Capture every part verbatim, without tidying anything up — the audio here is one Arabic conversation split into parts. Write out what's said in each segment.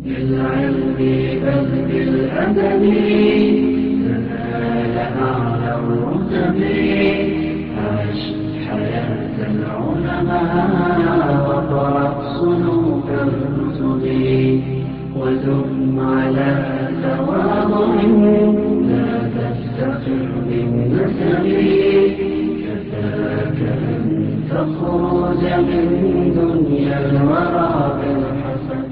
بالعلم بل بالأدب تنال أعلى الرتب. عش حياة العلماء وقرأ صنوف الكتب ودم على تواضع لا تفتخر بالنسب. كفاك أن تخرج من دنيا الورى بالحسب.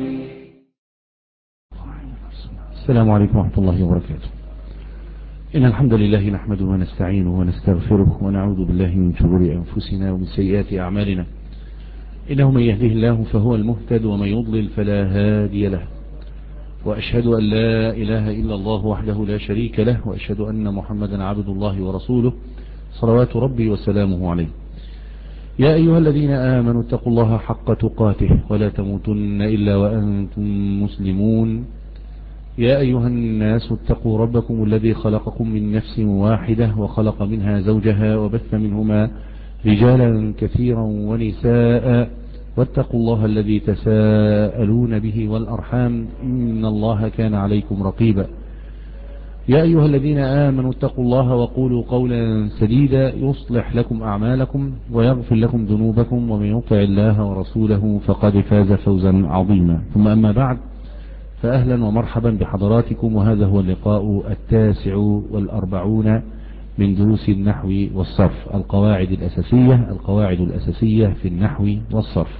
السلام عليكم ورحمة الله وبركاته. إن الحمد لله نحمده ونستعينه ونستغفره ونعوذ بالله من شرور أنفسنا ومن سيئات أعمالنا. إنه من يهده الله فهو المهتد ومن يضلل فلا هادي له. وأشهد أن لا إله إلا الله وحده لا شريك له، وأشهد أن محمدا عبد الله ورسوله صلوات ربي وسلامه عليه. يا أيها الذين آمنوا اتقوا الله حق تقاته ولا تموتن إلا وأنتم مسلمون. يا أيها الناس اتقوا ربكم الذي خلقكم من نفس واحدة وخلق منها زوجها وبث منهما رجالا كثيرا ونساء، واتقوا الله الذي تساءلون به والأرحام إن الله كان عليكم رقيبا. يا أيها الذين آمنوا اتقوا الله وقولوا قولا سديدا يصلح لكم أعمالكم ويغفر لكم ذنوبكم، ومن يطع الله ورسوله فقد فاز فوزا عظيما. ثم أما بعد، فأهلا ومرحبا بحضراتكم، وهذا هو اللقاء التاسع والأربعون من دروس النحو والصرف، القواعد الأساسية القواعد الأساسية في النحو والصرف.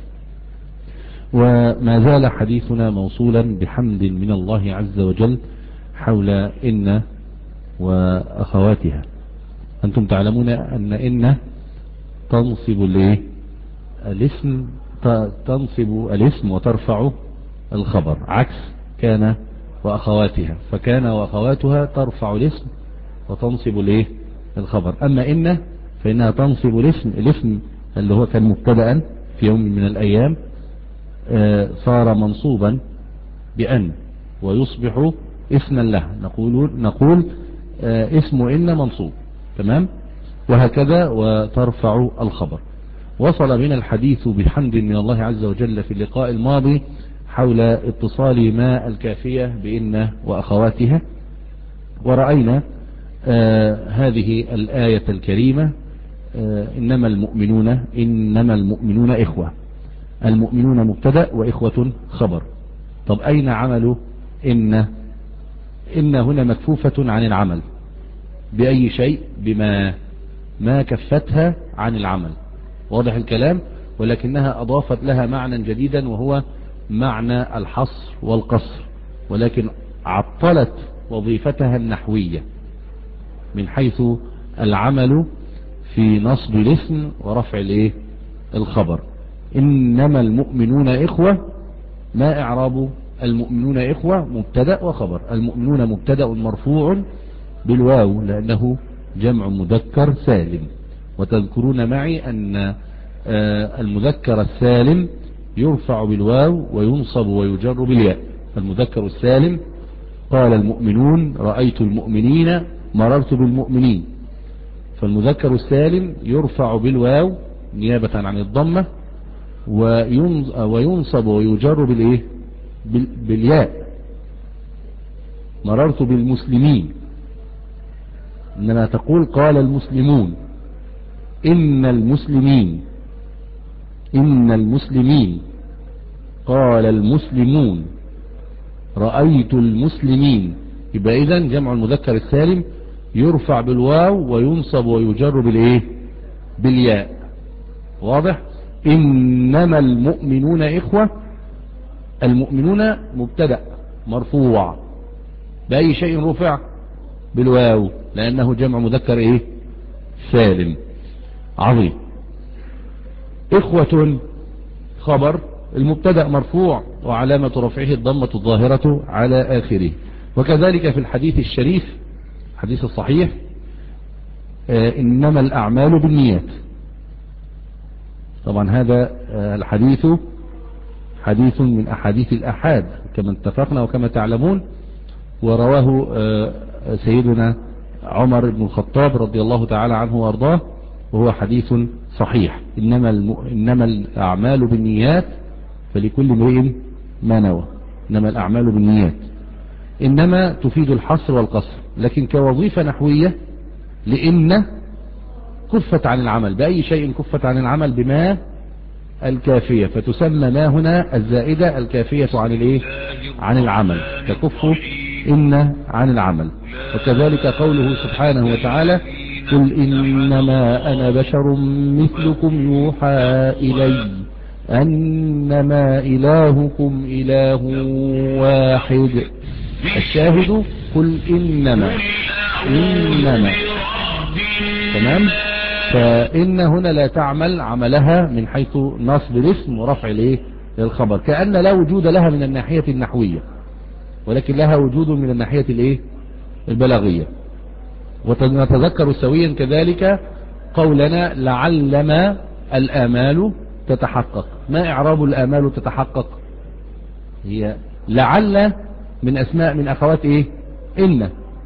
وما زال حديثنا موصولا بحمد من الله عز وجل حول إن وأخواتها. أنتم تعلمون أن إن تنصب الاسم تنصب الاسم وترفع الخبر، عكس كان وأخواتها، فكان وأخواتها ترفع الاسم وتنصب الايه الخبر. أما إن فإنها تنصب الاسم الاسم اللي هو كان مبتدأ في يوم من الأيام آه صار منصوبا بأن ويصبح اسما له، نقول نقول آه اسم إن منصوب، تمام، وهكذا وترفع الخبر. وصل بنا الحديث بحمد من الله عز وجل في اللقاء الماضي حول اتصال ما الكافية بإن وأخواتها، ورأينا آه هذه الآية الكريمة آه إنما المؤمنون إنما المؤمنون إخوة. المؤمنون مبتدأ وإخوة خبر. طب أين عمل إن؟ إن هنا مكفوفة عن العمل بأي شيء؟ بما ما كفتها عن العمل، واضح الكلام، ولكنها أضافت لها معنى جديدا وهو معنى الحصر والقصر، ولكن عطلت وظيفتها النحوية من حيث العمل في نصب الاسم ورفع الايه الخبر. إنما المؤمنون إخوة، ما إعراب المؤمنون إخوة؟ مبتدأ وخبر. المؤمنون مبتدأ مرفوع بالواو لأنه جمع مذكر سالم، وتذكرون معي أن المذكر السالم يرفع بالواو وينصب ويجر بالياء. المذكر السالم قال المؤمنون، رأيت المؤمنين، مررت بالمؤمنين. فالمذكر السالم يرفع بالواو نيابة عن الضمة وينصب ويجر بالايه بالياء. مررت بالمسلمين، إنما تقول قال المسلمون، إن المسلمين إن المسلمين، قال المسلمون، رأيت المسلمين. يبقى إذن جمع المذكر السالم يرفع بالواو وينصب ويجر بالايه بالياء، واضح. إنما المؤمنون إخوة. المؤمنون مبتدأ مرفوع بأي شيء رفع؟ بالواو لأنه جمع مذكر ايه سالم. عظيم. إخوة خبر، المبتدأ مرفوع وعلامة رفعه الضمة الظاهرة على آخره. وكذلك في الحديث الشريف الحديث الصحيح آه إنما الأعمال بالنيات. طبعا هذا آه الحديث حديث من أحاديث الأحاد كما اتفقنا وكما تعلمون، ورواه آه سيدنا عمر بن الخطاب رضي الله تعالى عنه وارضاه، وهو حديث صحيح. إنما, الم... إنما الأعمال بالنيات فلكل امرئ ما نوى. إنما الأعمال بالنيات، إنما تفيد الحصر والقصر. لكن كوظيفة نحوية لإن كفت عن العمل بأي شيء، كفت عن العمل بما الكافية، فتسمى ما هنا الزائدة الكافية عن الايه عن العمل، تكف إن عن العمل. وكذلك قوله سبحانه وتعالى قل إنما أنا بشر مثلكم يوحى إلي أنما إلهكم إله واحد. الشاهد قل إنما إنما تمام. فإن هنا لا تعمل عملها من حيث نصب الاسم ورفع الايه الخبر، كأن لا وجود لها من الناحية النحوية، ولكن لها وجود من الناحية الايه البلاغية. ونتذكر سويا كذلك قولنا لعلما الآمال تتحقق. ما إعراب الآمال تتحقق؟ هي لعل من أسماء من أخوات إيه إن،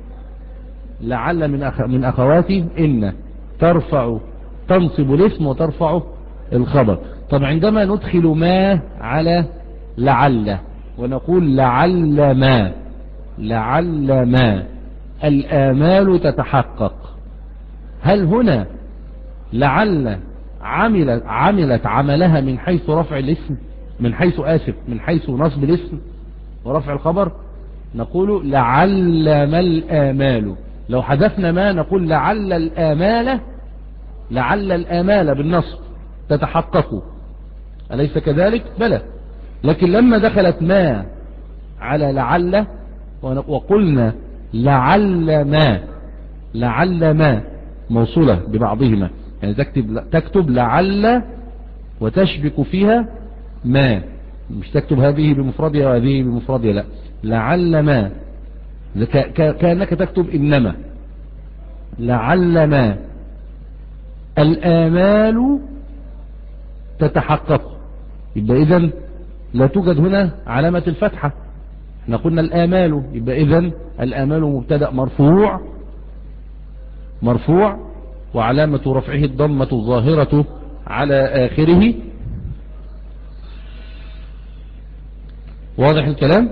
لعل من أخ من أخوات إن، ترفع تنصب الاسم وترفع الخبر. طب عندما ندخل ما على لعل ونقول لعل ما لعل ما الآمال تتحقق، هل هنا لعل عملت عملت عملها من حيث رفع الاسم، من حيث آسف من حيث نصب الاسم ورفع الخبر؟ نقول لعل ما الآمال. لو حذفنا ما نقول لعل الآمال لعل الآمال بالنصب تتحقق، أليس كذلك؟ بلى. لكن لما دخلت ما على لعل وقلنا لعل ما لعل ما موصولة ببعضهما، يعني تكتب تكتب لعل وتشبك فيها ما، مش تكتب هذه بمفردها وهذه بمفردها، لا، لعل ما كأنك تكتب إنما لعل ما الآمال تتحقق. يبقى إذن لا توجد هنا علامة الفتحة، احنا قلنا الآمال، يبقى إذن الآمال مبتدأ مرفوع مرفوع وعلامة رفعه الضمة الظاهرة على آخره. واضح الكلام؟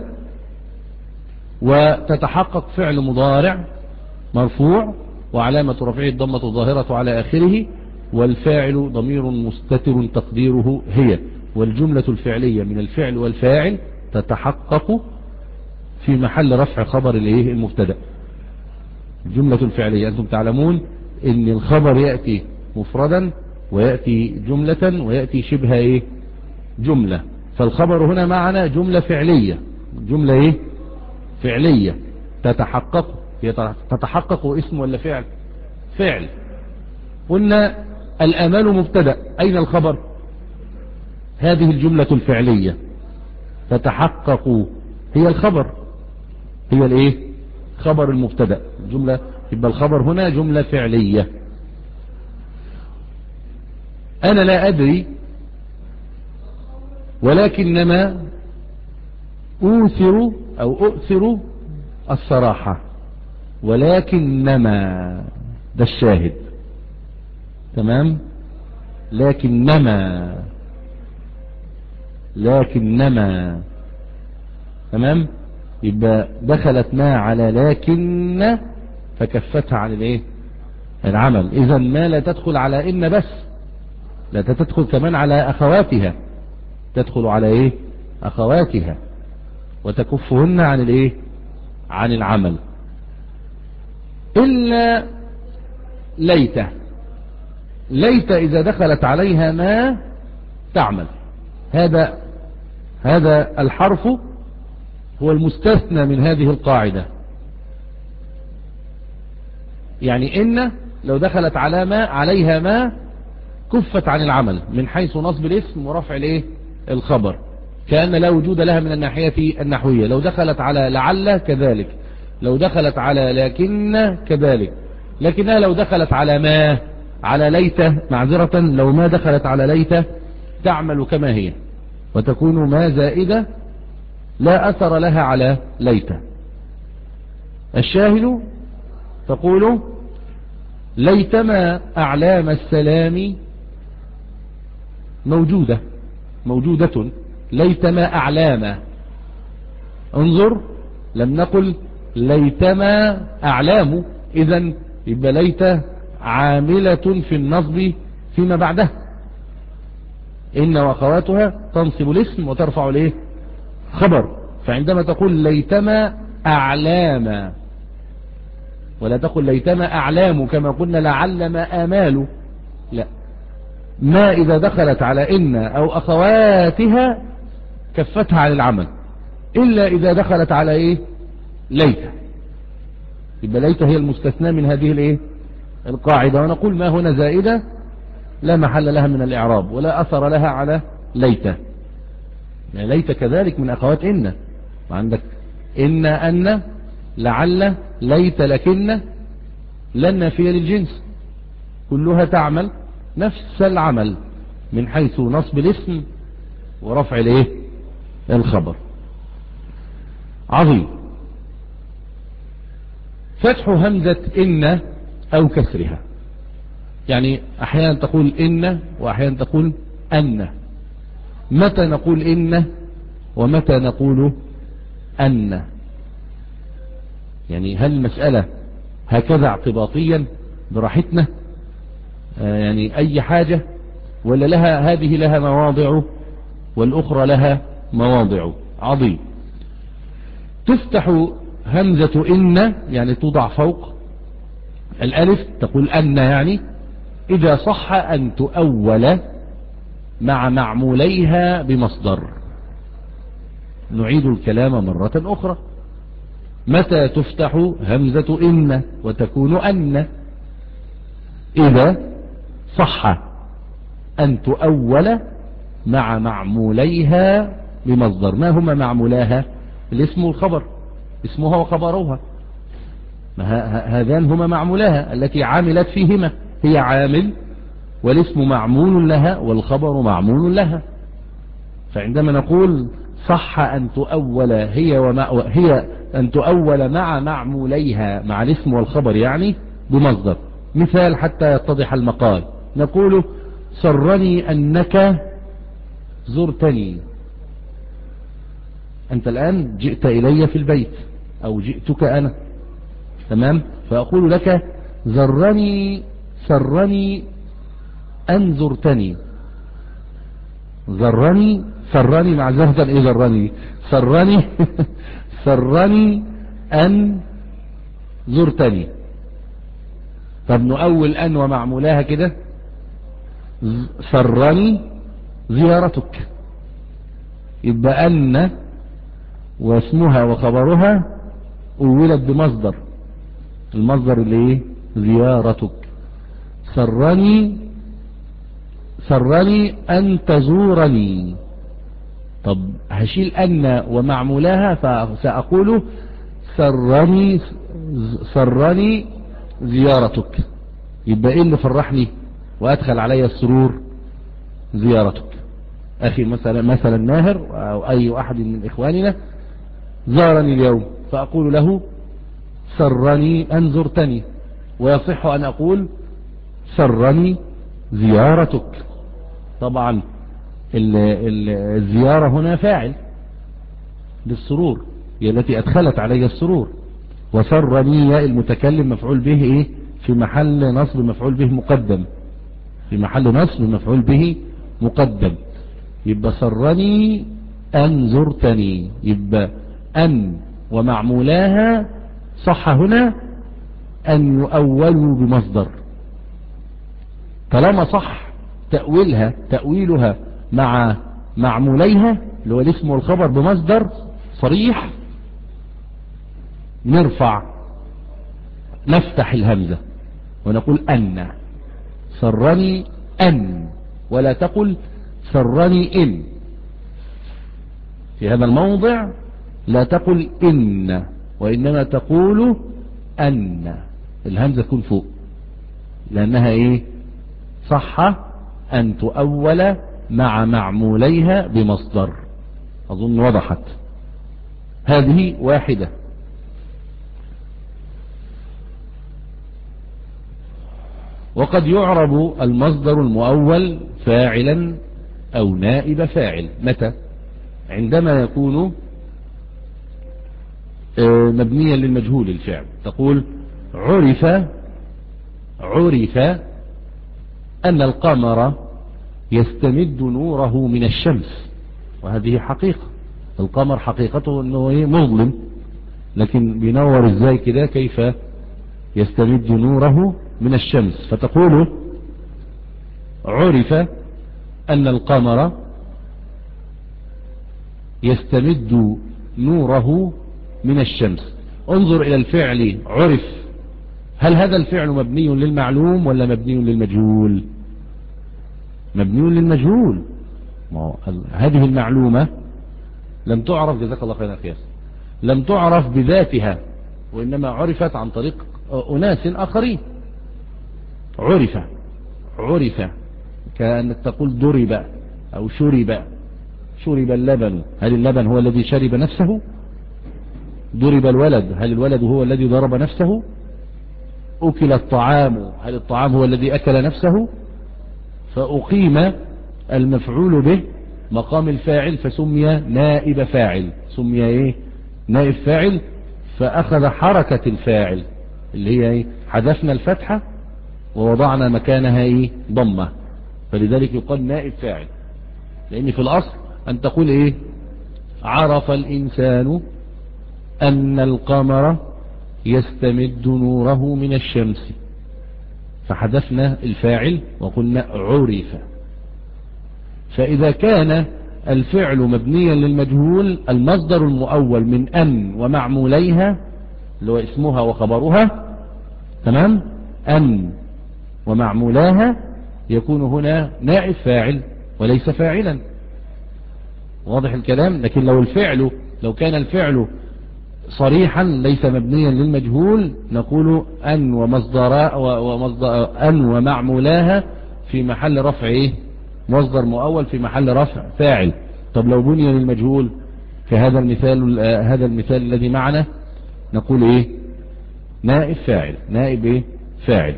وتتحقق فعل مضارع مرفوع وعلامة رفعه الضمة الظاهرة على آخره، والفاعل ضمير مستتر تقديره هي، والجملة الفعلية من الفعل والفاعل تتحقق في محل رفع خبر الايه المبتدا. الجملة الفعلية أنتم تعلمون ان الخبر يأتي مفردا ويأتي جملة ويأتي شبه ايه جملة، فالخبر هنا معنا جملة فعلية، جملة ايه فعلية تتحقق. تتحقق اسم ولا فعل؟ فعل. قلنا الآمال مبتدأ، أين الخبر؟ هذه الجملة الفعلية تتحقق هي الخبر، هي الايه خبر المبتدأ جملة، يبقى الخبر هنا جملة فعلية. أنا لا أدري ولكنما أوثر أو أؤثر الصراحة، ولكنما ده الشاهد، تمام. لكنما لكنما تمام. يبقى دخلت ما على لكن فكفتها عن الايه العمل. اذا ما لا تدخل على ان بس، لا تدخل كمان على اخواتها، تدخل على ايه اخواتها وتكفهن عن الايه عن العمل. إلا ليت، ليت إذا دخلت عليها ما تعمل. هذا هذا الحرف هو المستثنى من هذه القاعدة. يعني إن لو دخلت على ما عليها ما كفت عن العمل من حيث نصب الاسم ورفع الايه الخبر، كأن لا وجود لها من الناحية النحوية. لو دخلت على لعل كذلك، لو دخلت على لكن كذلك، لكنها لو دخلت على ما على ليت معذرة لو ما دخلت على ليت تعمل كما هي وتكون ما زائدة لا أثر لها على ليت. الشاهد تقول ليتما أعلام السلام موجودة موجودة ليتما أعلام انظر لم نقل ليتما أعلام، إذن يبقى ليت عاملة في النصب فيما بعدها. إن وأخواتها تنصب الاسم وترفع الايه خبر. فعندما تقول ليتما أعلام ولا تقل ليتما أعلام كما قلنا لعل ما آمال، لا، ما إذا دخلت على إن أو أخواتها كفتها عن العمل، إلا إذا دخلت على إيه ليت، يبقى ليت هي المستثنى من هذه الإيه القاعدة. ونقول ما هنا زائدة لا محل لها من الإعراب ولا أثر لها على ليت. يعني ليت كذلك من أخوات إن، وعندك إن أن لعل ليت لكن لن نافية للجنس، كلها تعمل نفس العمل من حيث نصب الاسم ورفع الايه الخبر. عظيم. فتح همزة إن أو كسرها، يعني أحيانا تقول إن وأحيانا تقول أن. متى نقول إن ومتى نقول أن؟ يعني هل المسألة هكذا اعتباطيا براحتنا آه يعني أي حاجة، ولا لها هذه لها مواضع والأخرى لها مواضع؟ عظيم. تفتح همزة إن يعني توضع فوق الألف، تقول أن يعني إذا صح أن تؤول مع معموليها بمصدر. نعيد الكلام مرة أخرى. متى تفتح همزة إن وتكون أن؟ إذا صح أن تؤول مع معموليها بمصدر. ما هما معمولاها؟ الاسم والخبر، اسمها وخبرها، هذان هما معمولاها التي عاملت فيهما. هي عامل والاسم معمول لها والخبر معمول لها. فعندما نقول صح أن تؤول هي ومع هي أن تؤول مع معموليها مع الاسم والخبر يعني بمصدر. مثال حتى يتضح المقال، نقول سرني أنك زرتني. أنت الآن جئت إلي في البيت أو جئتك أنا، تمام؟ فأقول لك زرني سرني أن زرتني. زرني سرني مع زهدا إيه زرني سرني سرني أن زرتني. طب نؤول أن ومعمولاها كده، سرني زيارتك، يبقى أن واسمها وخبرها أولت بمصدر، المصدر اللي ايه زيارتك. سرني سرني أن تزورني. طب هشيل أن ومعمولاها فسأقول سرني سرني زيارتك، يبقى ايه اللي فرحني وأدخل علي السرور؟ زيارتك. أخي مثلا مثلا ماهر أو أي أحد من إخواننا زارني اليوم، فأقول له سرني أن زرتني، ويصح أن أقول سرني زيارتك. طبعا الزيارة هنا فاعل للسرور، هي التي أدخلت علي السرور. وسرني ياء المتكلم مفعول به إيه في محل نصب مفعول به مقدم، في محل نصب مفعول به مقدم. يبقى سرني أن زرتني، يبقى أن ومعمولاها صح هنا أن يؤولوا بمصدر. طالما صح تأويلها تأويلها مع معموليها اللي هو الاسم والخبر بمصدر صريح، نرفع نفتح الهمزة ونقول أن. سرني أن، ولا تقل سرني إن. في هذا الموضع لا تقل إن، وإنما تقول أن. الهمزة تكون فوق لأنها إيه صح أن تؤول مع معموليها بمصدر. أظن وضحت هذه واحدة. وقد يعرب المصدر المؤول فاعلا أو نائب فاعل. متى؟ عندما يكون مبنيا للمجهول الفعل. تقول عرف عرف أن القمر يستمد نوره من الشمس، وهذه حقيقة. القمر حقيقته أنه مظلم، لكن بينور ازاي كده؟ كيف يستمد نوره من الشمس. فتقول عرف أن القمر يستمد نوره من الشمس. انظر إلى الفعل عرف، هل هذا الفعل مبني للمعلوم ولا مبني للمجهول؟ مبني للمجهول. هذه المعلومة لم تعرف، جزاك الله خيرا يا لم تعرف بذاتها، وإنما عرفت عن طريق أناس آخرين. عرف عرف كأنك تقول ضرب أو شرب. شرب اللبن، هل اللبن هو الذي شرب نفسه؟ ضرب الولد، هل الولد هو الذي ضرب نفسه؟ أكل الطعام، هل الطعام هو الذي أكل نفسه؟ فأقيم المفعول به مقام الفاعل فسمي نائب فاعل. سمي ايه؟ نائب فاعل، فأخذ حركة الفاعل اللي هي ايه؟ حذفنا الفتحة ووضعنا مكانها ايه؟ ضمة، فلذلك يقال نائب فاعل. لأن في الأصل أن تقول ايه؟ عرف الإنسان أن القمر يستمد نوره من الشمس، فحذفنا الفاعل وقلنا عرف. فإذا كان الفعل مبنيا للمجهول، المصدر المؤول من أن ومعموليها اللي هو اسمها وخبرها، تمام؟ أن ومعمولاها يكون هنا نائب فاعل وليس فاعلا. واضح الكلام؟ لكن لو الفعل لو كان الفعل صريحا ليس مبنيا للمجهول نقول أن ومصدر ومصدر أن ومعمولاها في محل رفع ايه؟ مصدر مؤول في محل رفع فاعل. طب لو بني للمجهول كهذا المثال هذا المثال الذي معنا نقول ايه؟ نائب فاعل. نائب ايه؟ فاعل.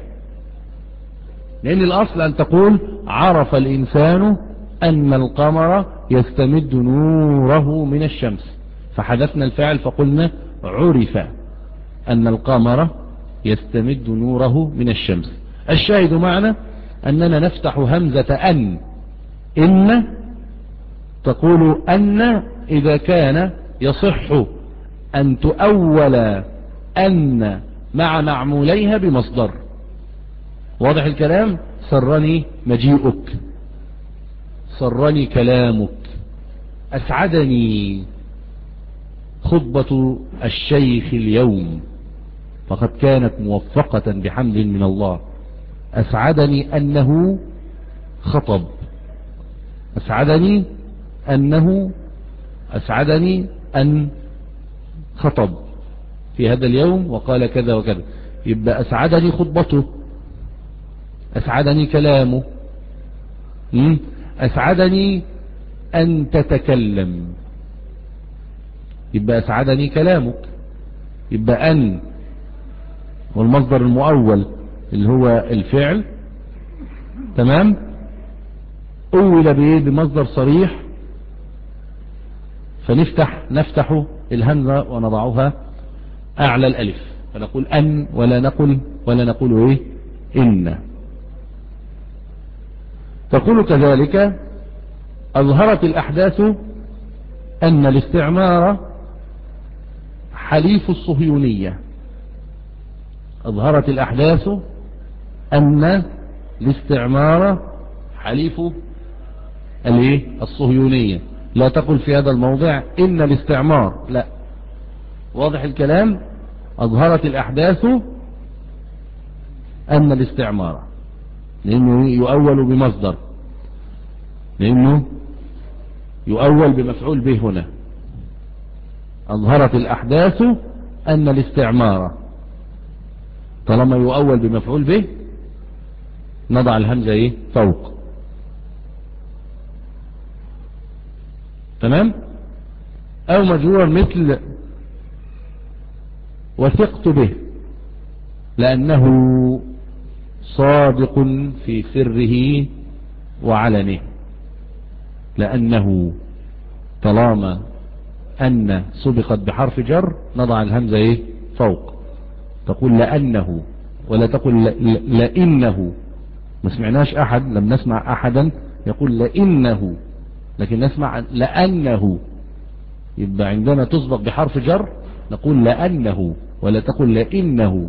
لأن الأصل أن تقول عرف الإنسان أن القمر يستمد نوره من الشمس، فحذفنا الفاعل فقلنا عرف أن القمر يستمد نوره من الشمس. الشاهد معنا أننا نفتح همزة أن. إن تقول أن إذا كان يصح أن تؤول أن مع معموليها بمصدر. واضح الكلام؟ سرني مجيئك، سرني كلامك، أسعدني خطبة الشيخ اليوم فقد كانت موفقة بحمد من الله. أسعدني أنه خطب، أسعدني أنه أسعدني أن خطب في هذا اليوم وقال كذا وكذا. يبقى أسعدني خطبته، أسعدني كلامه، أسعدني أن تتكلم. يبقى أسعدني كلامك. يبقى أن والمصدر المؤول اللي هو الفعل، تمام؟ أول بإيه؟ بمصدر صريح، فنفتح نفتح الهمزة ونضعها أعلى الألف، فنقول أن ولا نقول ولا نقول إيه؟ إن. تقول كذلك أظهرت الأحداث أن الاستعمار حليف الصهيونية. أظهرت الأحداث أن الاستعمار حليف الايه؟ الصهيونية. لا تقل في هذا الموضع إن الاستعمار، لا. واضح الكلام؟ أظهرت الأحداث أن الاستعمار، لأنه يؤول بمصدر، لأنه يؤول بمفعول به هنا. أظهرت الأحداث أن الاستعمار، طالما يؤول بمفعول به نضع الهمزة ايه؟ فوق. تمام؟ أو مجرور مثل وثقت به، لأنه صادق في سره وعلنه. لأنه طالما أن سبقت بحرف جر نضع الهمزة إيه فوق، تقول لأنه، ولا تقول لإنه. ما سمعناش أحد، لم نسمع أحدا يقول لإنه، لكن نسمع لأنه. يبقى عندما تسبق بحرف جر نقول لأنه، ولا تقول لإنه.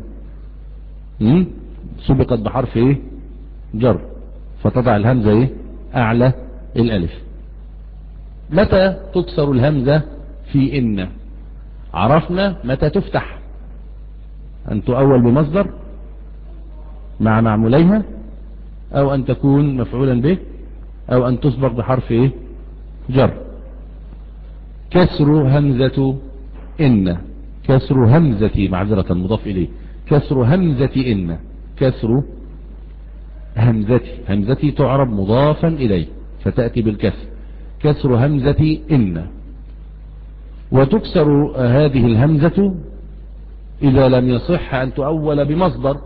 سبقت بحرف إيه جر، فتضع الهمزة إيه أعلى الألف. متى تكسر الهمزة في إن؟ عرفنا متى تفتح، أن تؤول بمصدر مع معموليها، أو أن تكون مفعولا به، أو أن تسبق بحرف إيه جر. كسر همزة إن، كسر همزة معذرة مضاف إليه، كسر همزة إن، كسر همزتي، همزتي تعرب مضافا إليه فتأتي بالكسر، كسر همزة إن. وتكسر هذه الهمزة إذا لم يصح أن تؤول بمصدر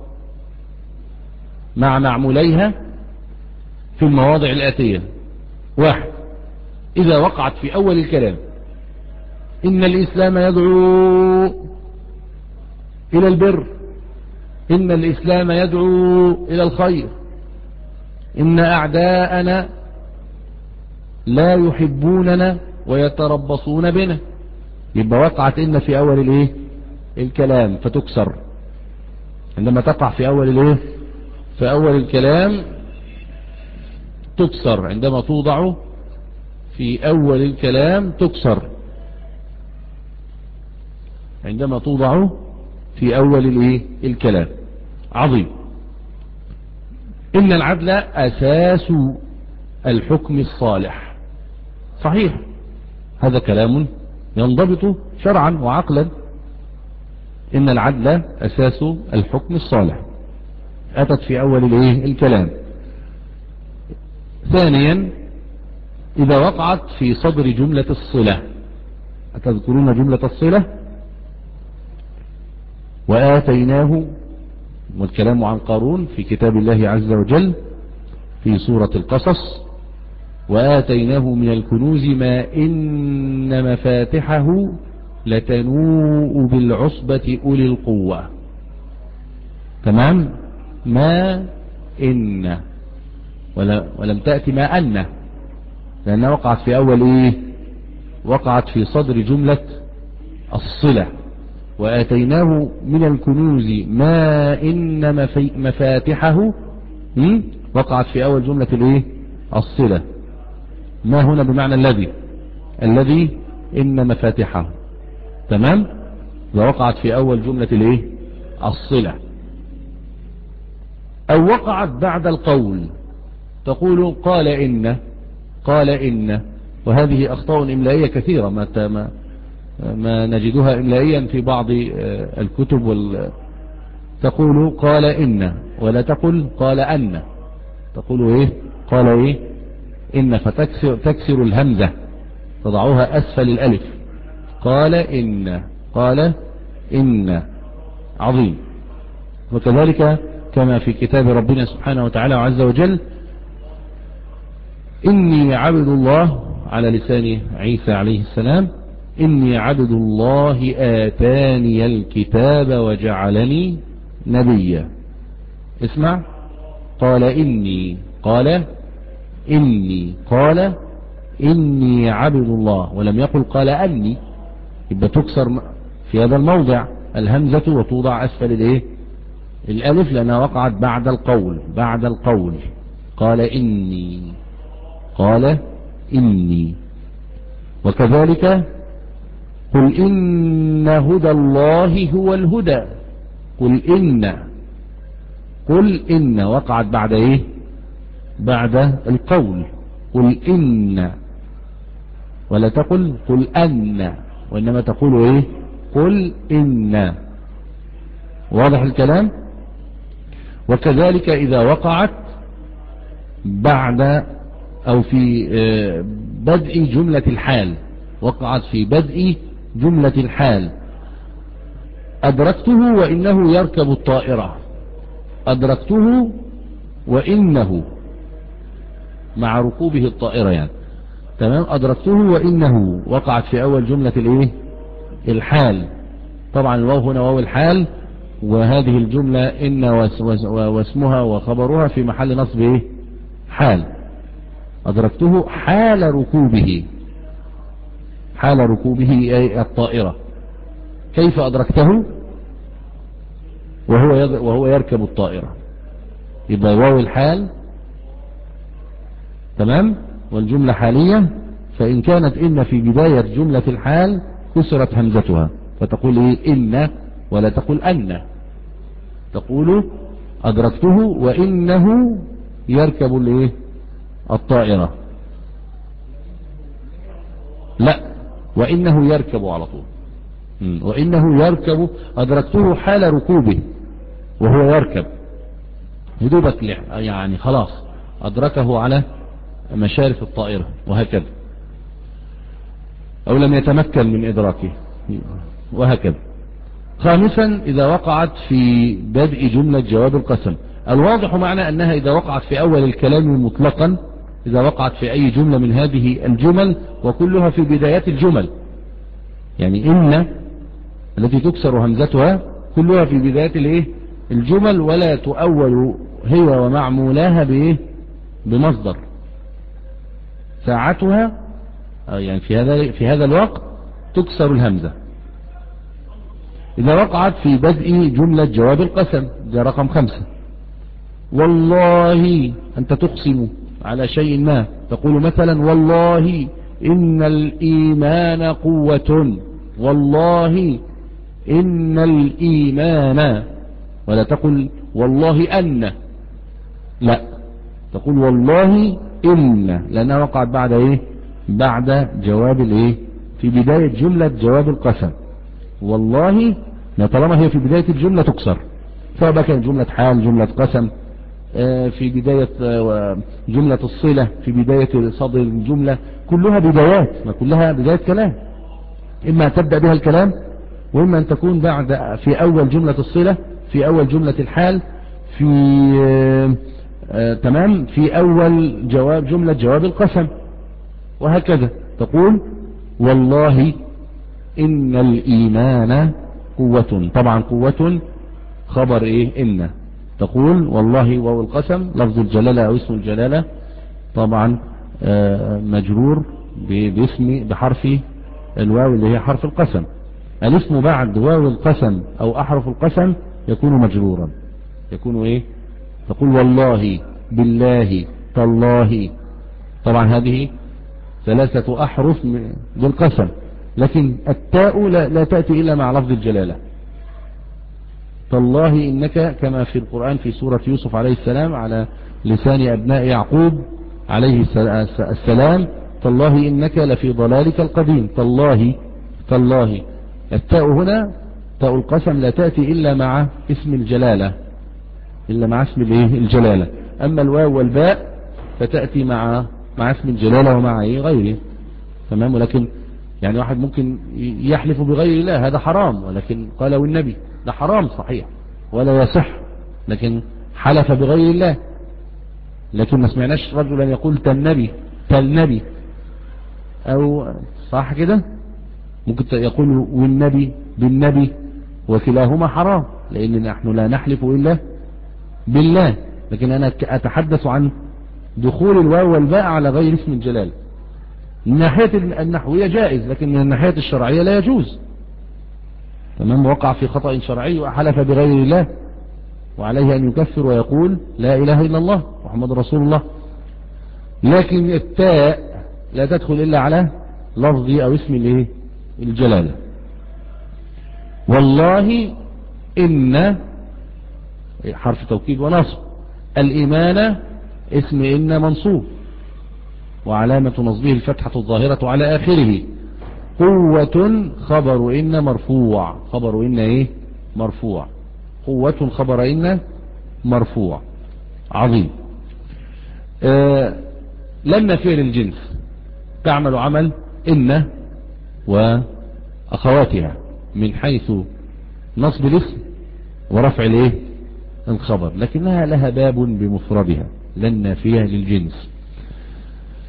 مع معموليها في المواضع الآتية. واحد، إذا وقعت في أول الكلام، إن الإسلام يدعو إلى البر، إن الإسلام يدعو إلى الخير، إن أعداءنا لا يحبوننا ويتربصون بنا. يبقى وقعت إن في أول الإيه الكلام فتكسر. عندما تقع في أول الإيه في أول الكلام تكسر، عندما توضع في أول الكلام تكسر، عندما توضع في أول الإيه الكلام. عظيم. إن العدل أساس الحكم الصالح. صحيح، هذا كلام ينضبط شرعا وعقلا. إن العدل أساس الحكم الصالح، أتت في أول الإيه الكلام. ثانيا، إذا وقعت في صدر جملة الصلة. أتذكرون جملة الصلة؟ وآتيناه، والكلام عن قارون في كتاب الله عز وجل في سورة القصص، وآتيناه من الكنوز ما إن مفاتحه لتنوء بالعصبة أولي القوة. تمام؟ ما إن، ولا ولم تأتي ما أن، لأنها وقعت في أول إيه وقعت في صدر جملة الصلة. وآتيناه من الكنوز ما إن مفاتحه وقعت في أول جملة الإيه الصلة. ما هنا بمعنى الذي الذي إن مفاتحه. تمام؟ ووقعت في أول جملة الإيه الصلة. أو وقعت بعد القول، تقول قال إن، قال إن، وهذه أخطاء إملائية كثيرة ما ما ما نجدها إملائيا في بعض الكتب وال... تقول قال إن ولا تقل قال أن، تقول إيه قال إيه إن، فتكسر تكسر الهمزة تضعها أسفل الألف. قال إن، قال إن. عظيم. وكذلك كما في كتاب ربنا سبحانه وتعالى عز وجل، إني عبد الله، على لسان عيسى عليه السلام، إني عبد الله آتاني الكتاب وجعلني نبيا. اسمع، قال إني، قال إني، قال إني عبد الله، ولم يقل قال أني. يبقى تكسر في هذا الموضع الهمزة وتوضع أسفل الإيه الألف، لأنها وقعت بعد القول، بعد القول. قال إني، قال إني. وكذلك قل إن هدى الله هو الهدى، قل إن، قل إن وقعت بعد إيه بعد القول. قل إن، ولا تقل قل أن، وإنما تقول إيه قل إن. واضح الكلام؟ وكذلك إذا وقعت بعد أو في بدء جملة الحال، وقعت في بدء جملة الحال. أدركته وإنه يركب الطائرة، أدركته وإنه، مع ركوبه الطائرة يعني. تمام. أدركته وإنه وقعت في أول جملة الإيه الحال. طبعا الواو هنا واو الحال، وهذه الجملة إن واسمها وخبرها في محل نصب إيه حال. أدركته حال ركوبه، حال ركوبه أي الطائرة. كيف أدركته وهو وهو يركب الطائرة؟ يبقى واو الحال تمام، والجملة حالية. فإن كانت إن في بداية جملة الحال كسرت همزتها، فتقول إيه إن ولا تقول أن، تقول أدركته وإنه يركب الإيه الطائرة. لا، وإنه يركب على طول. وإنه يركب، أدركته حال ركوبه وهو يركب هدوبك يعني خلاص أدركه على مشارف الطائرة وهكذا، أو لم يتمكن من إدراكه وهكذا. خامسا إذا وقعت في بدء جملة جواب القسم. الواضح معنى أنها إذا وقعت في أول الكلام مطلقا، إذا وقعت في أي جملة من هذه الجمل وكلها في بدايات الجمل، يعني إن التي تكسر همزتها كلها في بدايات الإيه الجمل، ولا تؤول هي ومعمولاها بإيه بمصدر ساعتها، يعني في هذا في هذا الوقت تكسر الهمزة. إذا وقعت في بدء جملة جواب القسم، ده رقم خمسة. والله أنت تقسم على شيء ما، تقول مثلا والله إن الإيمان قوة، والله إن الإيمان، ولا تقل والله أن، لا تقول والله إن، لأنها وقعت بعد إيه بعد جواب الإيه في بداية جملة جواب القسم. والله طالما هي في بداية الجملة تكسر، سواء كانت جملة حال جملة قسم، في بداية جملة الصلة في بداية صدر الجملة، كلها بدايات، ما كلها بداية كلام، إما تبدأ بها الكلام وإما أن تكون بعد في أول جملة الصلة، في أول جملة الحال، في آه تمام في أول جواب جملة جواب القسم وهكذا. تقول والله إن الإيمان قوة، طبعا قوة خبر إيه إن، تقول والله واو القسم لفظ الجلالة أو اسم الجلالة، طبعا آه مجرور باسم بحرف الواو اللي هي حرف القسم. الاسم بعد واو القسم أو أحرف القسم يكون مجرورا، يكون إيه تقول والله بالله تالله، طبعا هذه ثلاثة أحرف بالقسم، لكن التاء لا, لا تأتي إلا مع لفظ الجلالة. تالله إنك كما في القرآن في سورة يوسف عليه السلام على لسان أبناء يعقوب عليه السلام، تالله إنك لفي ضلالك القديم. تالله تالله التاء هنا تاء القسم لا تأتي إلا مع اسم الجلالة، إلا مع اسم الجلالة. أما الواو والباء فتأتي مع مع اسم الجلالة ومع غيره، تمام. ولكن يعني واحد ممكن يحلف بغير الله، هذا حرام، ولكن قال والنبي، ده حرام صحيح ولا يصح، لكن حلف بغير الله. لكن ما سمعناش رجلا يقول تالنبي تالنبي، أو صح كده، ممكن يقول والنبي بالنبي، وكلاهما حرام، لأن نحن لا نحلف إلا بالله. لكن أنا أتحدث عن دخول الواو والباء على غير اسم الجلال. من ناحية النحوية جائز، لكن من الناحية الشرعية لا يجوز، تمام. وقع في خطأ شرعي وحلف بغير الله، وعليه أن يكفر ويقول لا إله إلا الله محمد رسول الله. لكن التاء لا تدخل إلا على لفظي أو اسم الايه الجلالة. والله إن حرف توكيد ونصب، الإيمان اسم إن منصوب وعلامة نصبه الفتحة الظاهرة على آخره. قوة خبر إن مرفوع، خبر إن إيه مرفوع، قوة خبر إن مرفوع. عظيم. آه لما فعل الجنس تعمل عمل إن وأخواتها من حيث نصب الاسم ورفع الايه الخبر، لكنها لها باب بمفردها، لن نافية للجنس.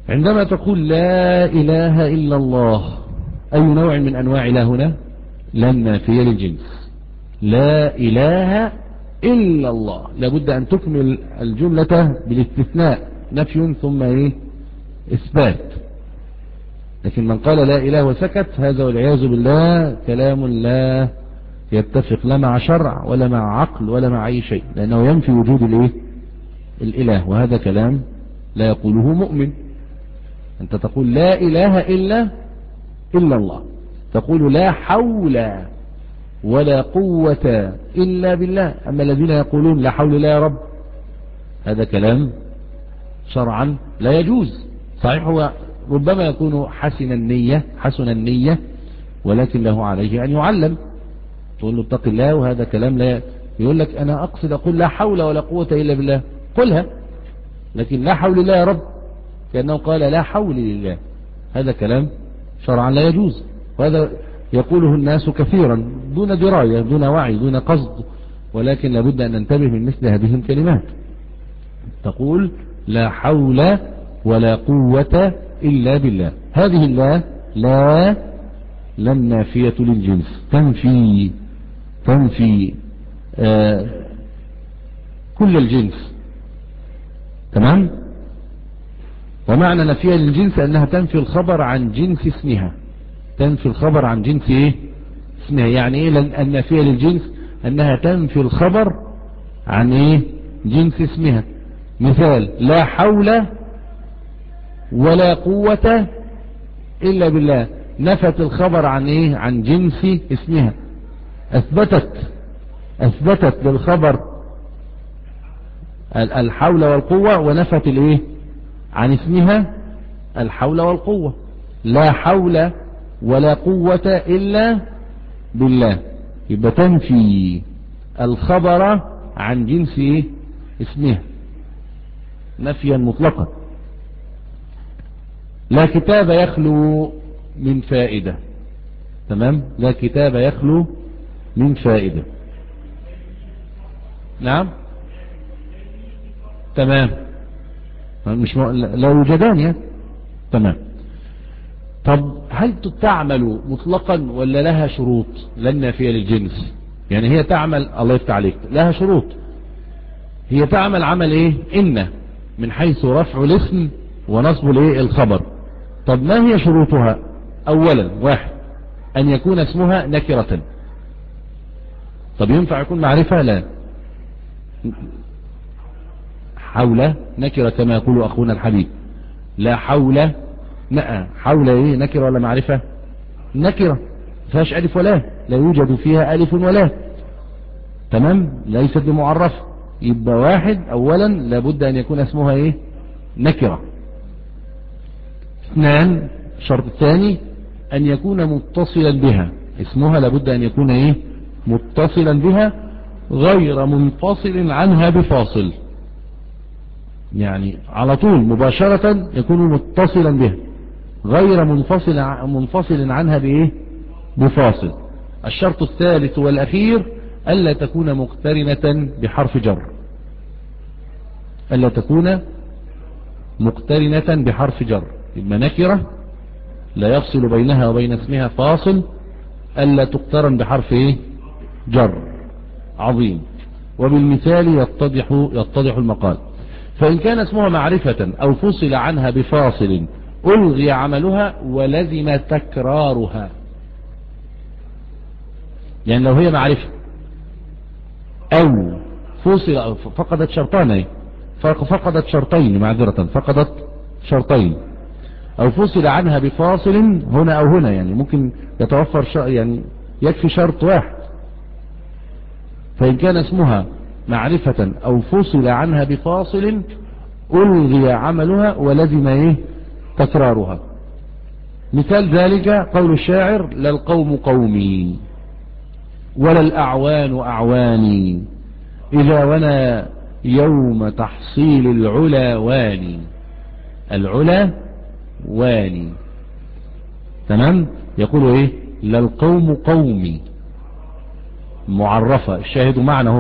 عندما تقول لا إله إلا الله، أي نوع من أنواع لا هنا؟ لا النافية للجنس. لا إله إلا الله، لابد أن تكمل الجملة بالاستثناء، نفي ثم إيه؟ إثبات. لكن من قال لا إله وسكت، هذا والعياذ بالله كلام لا يتفق لا مع شرع ولا مع عقل ولا مع أي شيء، لأنه ينفي وجود الإيه؟ الإله، وهذا كلام لا يقوله مؤمن. أنت تقول لا إله إلا إلا الله، تقول لا حول ولا قوة إلا بالله. أما الذين يقولون لا حول لا يا رب، هذا كلام شرعا لا يجوز. صحيح هو ربما يكون حسن النية حسن النية ولكن له عليه أن يعلم. تقول له اتق الله، وهذا كلام لا يقول لك أنا أقصد أقول لا حول ولا قوة إلا بالله، قلها، لكن لا حول الله يا رب كأنه قال لا حول لله، هذا كلام شرعا لا يجوز. وهذا يقوله الناس كثيرا دون دراية دون وعي دون قصد، ولكن لابد أن ننتبه من مثل هذه الكلمات. تقول لا حول ولا قوة إلا بالله، هذه الله لا لا النافية للجنس، تنفي تنفي آه كل الجنس. تمام. ومعنى نفيها للجنس أنها تنفي الخبر عن جنس اسمها، تنفي الخبر عن جنس ايه؟ اسمها. يعني ايه النافية للجنس؟ أنها تنفي الخبر عن ايه؟ جنس اسمها. مثال لا حول ولا قوة إلا بالله، نفت الخبر عن ايه؟ عن جنس اسمها. أثبتت أثبتت للخبر الحول والقوة، ونفت الايه؟ عن اسمها الحول والقوة. لا حول ولا قوة إلا بالله، يبقى تنفي الخبر عن جنس ايه؟ اسمها نفيا مطلقا. لا كتاب يخلو من فائدة. تمام. لا كتاب يخلو من فائدة. نعم. تمام. مش م... لا يوجدان يعني. تمام. طب هل تعمل مطلقا ولا لها شروط؟ لن نافية للجنس، يعني هي تعمل، الله يفتح عليك، لها شروط. هي تعمل عمل ايه؟ إن من حيث رفع الاسم ونصب الايه؟ الخبر. طب ما هي شروطها؟ اولا واحد، ان يكون اسمها نكرة. طب ينفع يكون معرفة؟ لا. حول نكرة كما يقول اخونا الحبيب. لا حول لا حول ايه؟ نكرة ولا معرفة؟ نكرة، فيهاش الف ولا، لا يوجد فيها الف ولا. تمام. ليست بمعرفة. يبقى واحد اولا لابد ان يكون اسمها ايه؟ نكرة. اثنان، الشرط الثاني ان يكون متصلا بها، اسمها لابد ان يكون ايه؟ متصلا بها غير منفصل عنها بفاصل، يعني على طول مباشرة يكون متصلا بها غير منفصل منفصل عنها بايه؟ بفاصل. الشرط الثالث والاخير الا تكون مقترنة بحرف جر، الا تكون مقترنة بحرف جر. يبقى نكرة لا يفصل بينها وبين اسمها فاصل، الا تقترن بحرف ايه؟ جر. عظيم. وبالمثال يتضح يتضح المقال. فإن كان اسمها معرفة أو فصل عنها بفاصل ألغي عملها ولزم تكرارها. يعني لو هي معرفة أو فصل فقدت شرطان، فقدت شرطين معذرة فقدت شرطين، أو فصل عنها بفاصل هنا أو هنا، يعني ممكن يتوفر شر يعني يكفي شرط واحد. فإن كان اسمها معرفة أو فصل عنها بفاصل ألغي عملها ولزم إيه؟ تكرارها. مثال ذلك قول الشاعر لا القوم قومي ولا الأعوان أعواني إذا ونى يوم تحصيل العلا واني. العلا واني. تمام. يقول إيه؟ لا القوم قومي معرفة، الشاهد معنى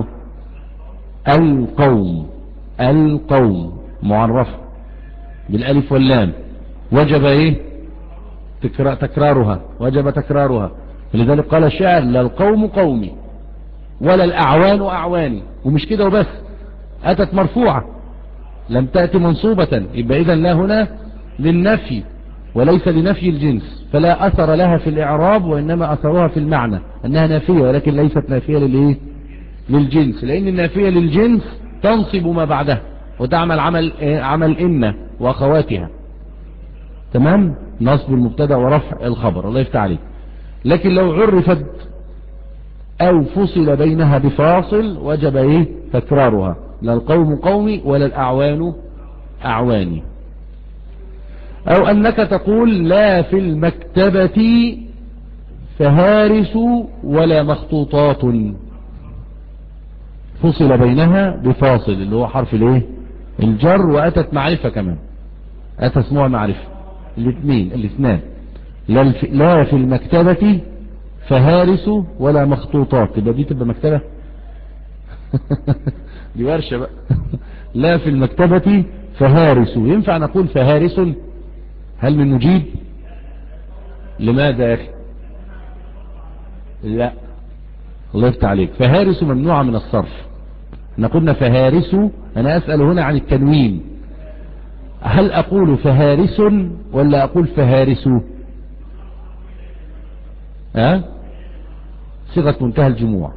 القوم القوم معرفة بالالف واللام، وجب ايه تكرارها، وجب تكرارها. لذلك قال الشاعر لا القوم قومي ولا الأعوان أعواني. ومش كده وبس، أتت مرفوعة لم تأتي منصوبة، يبقى إذن لا هنا للنفي وليس لنفي الجنس، فلا أثر لها في الإعراب وإنما أثرها في المعنى أنها نافية، ولكن ليست نافية للإيه للجنس، لأن النافية للجنس تنصب ما بعدها وتعمل عمل عمل إن وأخواتها، تمام، نصب المبتدا ورفع الخبر، الله يفتح عليك. لكن لو عرفت أو فصل بينها بفاصل وجب إيه تكرارها، لا القوم قومي ولا الأعوان أعواني. أو أنك تقول لا في المكتبة فهارس ولا مخطوطات، فصل بينها بفاصل اللي هو حرف الايه الجر، وأتت معرفة كمان، أتى اسمها معرفة، الاثنين الاثنان، لا في المكتبة فهارس ولا مخطوطات، يبقى دي تبقى مكتبة دي ورشة بقى لا في المكتبة فهارس، ينفع نقول فهارس؟ هل من مجيب؟ لماذا يا أخي؟ لا، الله يفتح عليك، فهارس ممنوعة من الصرف. احنا قلنا فهارس، أنا أسأل هنا عن التنوين، هل أقول فهارس ولا أقول فهارس؟ ها؟ صيغة منتهى الجموع،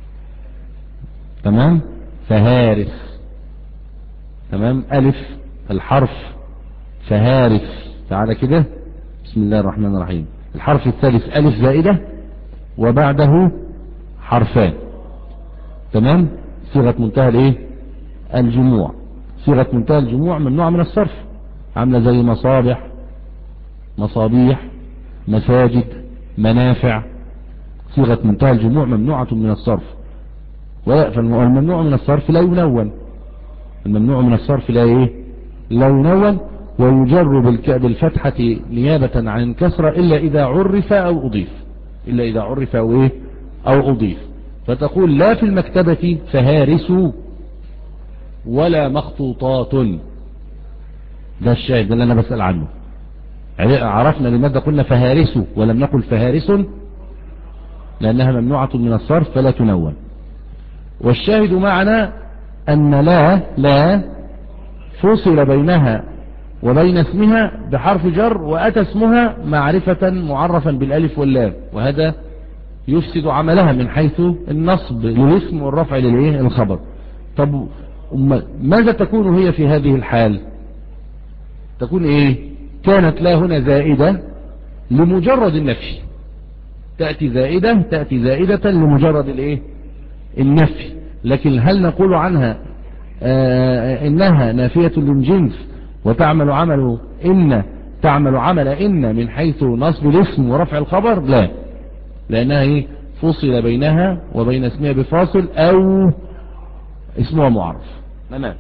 تمام، فهارس، تمام، ألف الحرف فهارس، تعالى كده، بسم الله الرحمن الرحيم، الحرف الثالث ألف زائدة وبعده حرفان، تمام، صيغة منتهى الايه الجموع، صيغة منتهى الجموع ممنوعة من الصرف، عاملة زي مصابح، مصابيح، مساجد، منافع، صيغة منتهى الجموع ممنوعة من الصرف. فالممنوع من الصرف لا ينون، الممنوع من الصرف لا ايه لا ينون، ويجر بالفتحة نيابة عن الكسرة إلا إذا عرف أو أضيف، إلا إذا عرف أو إيه أو أضيف. فتقول لا في المكتبة فهارس ولا مخطوطات، ده الشاهد اللي أنا بسأل عنه. عرفنا لماذا قلنا فهارس ولم نقل فهارس؟ لأنها ممنوعة من الصرف فلا تنون. والشاهد معنا أن لا لا فصل بينها وبين اسمها بحرف جر، وأتى اسمها معرفة معرفا بالألف واللام، وهذا يفسد عملها من حيث النصب للاسم والرفع للإيه الخبر. طب ماذا تكون هي في هذه الحال؟ تكون إيه؟ كانت لا هنا زائدة لمجرد النفي، تأتي زائدة تأتي زائدة لمجرد الإيه النفي. لكن هل نقول عنها آه إنها نافية للجنس وتعمل عمل إن تعمل عمل إن من حيث نصب الاسم ورفع الخبر؟ لا، لأنها إيه فصل بينها وبين اسمها بفاصل أو اسمها معرف. تمام.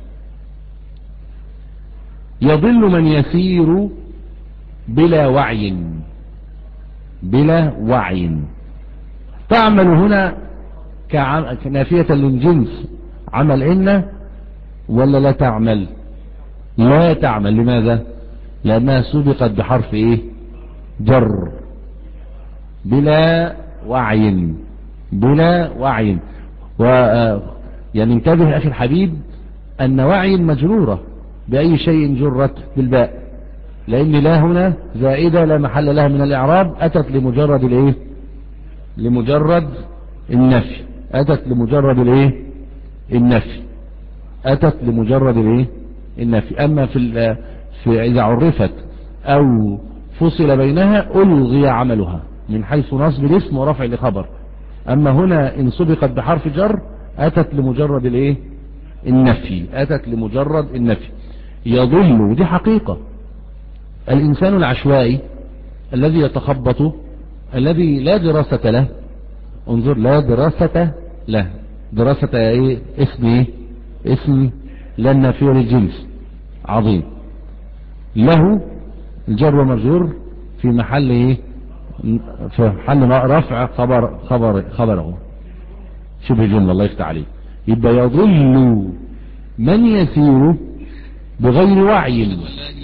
يضل من يسير بلا وعي، بلا وعي، تعمل هنا كنافية للجنس عمل إن ولا لا تعمل؟ لا تعمل. لماذا؟ لأنها سبقت بحرف إيه جر، بلا وعي، بلا وعي. و يعني انتبه أخي الحبيب أن وعي مجرورة بأي شيء جرت بالباء، لأن لا هنا زائدة لا محل لها من الإعراب، أتت لمجرد الإيه لمجرد النفي، أتت لمجرد الإيه النفي، أتت لمجرد الإيه النفي. أما في, في إذا عرفت أو فصل بينها ألغي عملها من حيث نصب الاسم ورفع لخبر. أما هنا إن سبقت بحرف جر أتت لمجرد الإيه النفي، أتت لمجرد النفي. يضل، ودي حقيقة، الإنسان العشوائي الذي يتخبط، الذي لا دراسة له، انظر، لا دراسة له، دراسة ايه اسم ايه اسم لا النافية للجنس، عظيم، له الجر ومجرور في محل ايه في محل رفع خبر خبر خبره شبه جملة، الله يفتح عليه. يبقى يضل من يسير بغير وعي،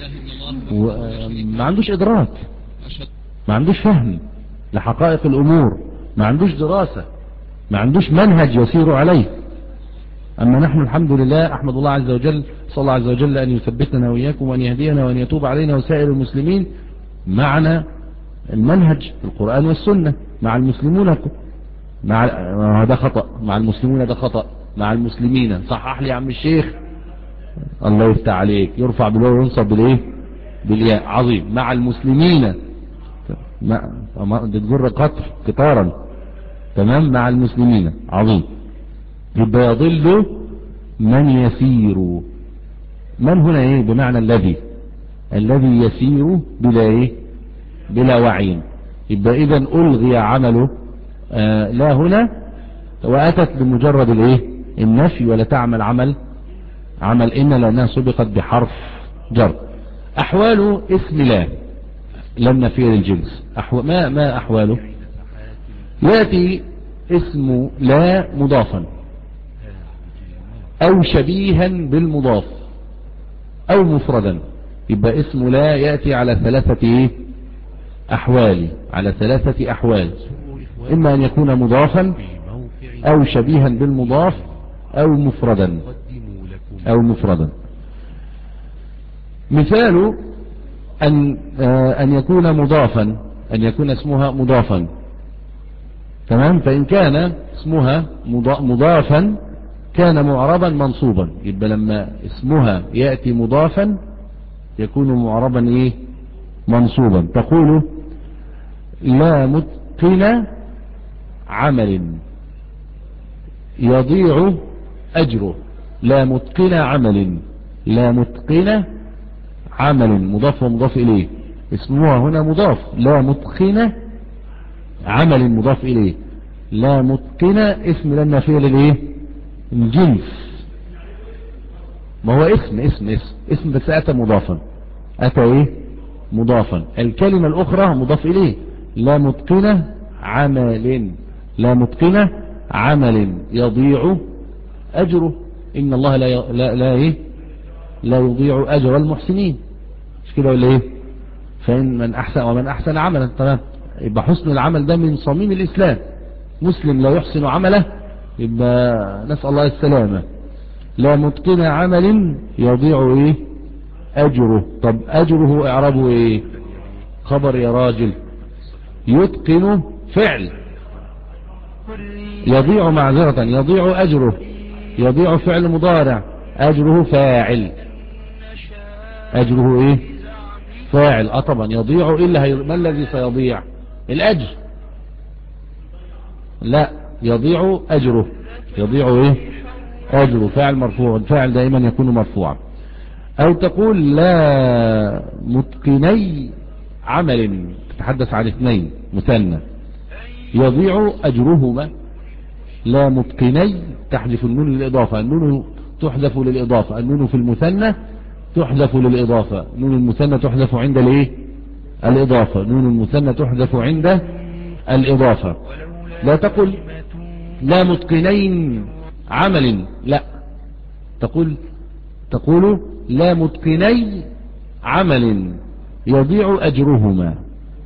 ما عندوش إدراك، ما عندوش فهم لحقائق الأمور، ما عندوش دراسة، ما عندوش منهج يسير عليه. أما نحن الحمد لله أحمد الله عز وجل، صلى الله عز وجل أن يثبتنا وإياكم وأن يهدينا وأن يتوب علينا وسائر المسلمين معنا المنهج القرآن والسنة. مع المسلمون مع هذا خطأ، مع المسلمون ده خطأ، مع المسلمين صحح لي يا عم الشيخ، الله يفتح عليك، يرفع بالواو وينصب بالايه بالياء. عظيم. مع المسلمين ما تجر قطر قطارا. تمام. مع المسلمين. عظيم. يبقى يضل من يسير. من هنا ايه بمعنى الذي الذي يسير بلا ايه بلا وعي. يبقى اذا الغي عمله آه لا هنا، واتت بمجرد الايه النفي، ولا تعمل عمل عمل ان لانها سبقت بحرف جر. احوال اسم لا لم نفي للجنس. أحو... ما ما احواله؟ ياتي اسم لا مضافا او شبيها بالمضاف او مفردا. يبقى اسم لا ياتي على ثلاثه ايه احوال على ثلاثه احوال، اما ان يكون مضافا او شبيها بالمضاف او مفردا او مفردا. مثال ان ان يكون مضافا، ان يكون اسمها مضافا. تمام. فان كان اسمها مضافا كان معربا منصوبا. يبقى لما اسمها ياتي مضافا يكون معربا ايه منصوبا. تقول لا متقن عمل يضيع أجره. لا متقن عمل، لا متقن عمل مضاف ومضاف إليه. اسمها هنا مضاف. لا متقن عمل مضاف إليه. لا متقن اسم لنا فيه للإيه الجنس. ما هو اسم اسم اسم اسم بس أتى مضافا. أتى إيه مضافا. الكلمة الأخرى مضاف إليه. لا متقن عمل، لا متقن عمل يضيع أجره. إن الله لا ي... لا لا إيه لا يضيع أجر المحسنين. مش كده ولا إيه؟ فإن من أحسن ومن أحسن عملا. تمام. يبقى حسن العمل ده من صميم الإسلام. مسلم لا يحسن عمله يبقى نسأل الله السلامة. لا متقن عمل يضيع إيه أجره. طب أجره إعرابه إيه؟ خبر يا راجل. يتقن فعل، يضيع معذرة يضيع أجره. يضيع فعل مضارع، أجره فاعل. أجره إيه فاعل. أه طبعا يضيع إلا هي... ما الذي سيضيع؟ الأجر. لا يضيع أجره. يضيع إيه أجره فاعل مرفوع. الفاعل دائما يكون مرفوعا. أو تقول لا متقني عمل، تتحدث عن اثنين مثنى يضيع أجرهما. لا متقني تحذف النون للإضافة. النون تحذف للإضافة. النون في المثنى تحذف للإضافة. نون المثنى تحذف عند الايه الإضافة. نون المثنى تحذف عند الإضافة. لا تقل لا متقنين عمل، لا تقول تقول لا متقني عمل يضيع أجرهما.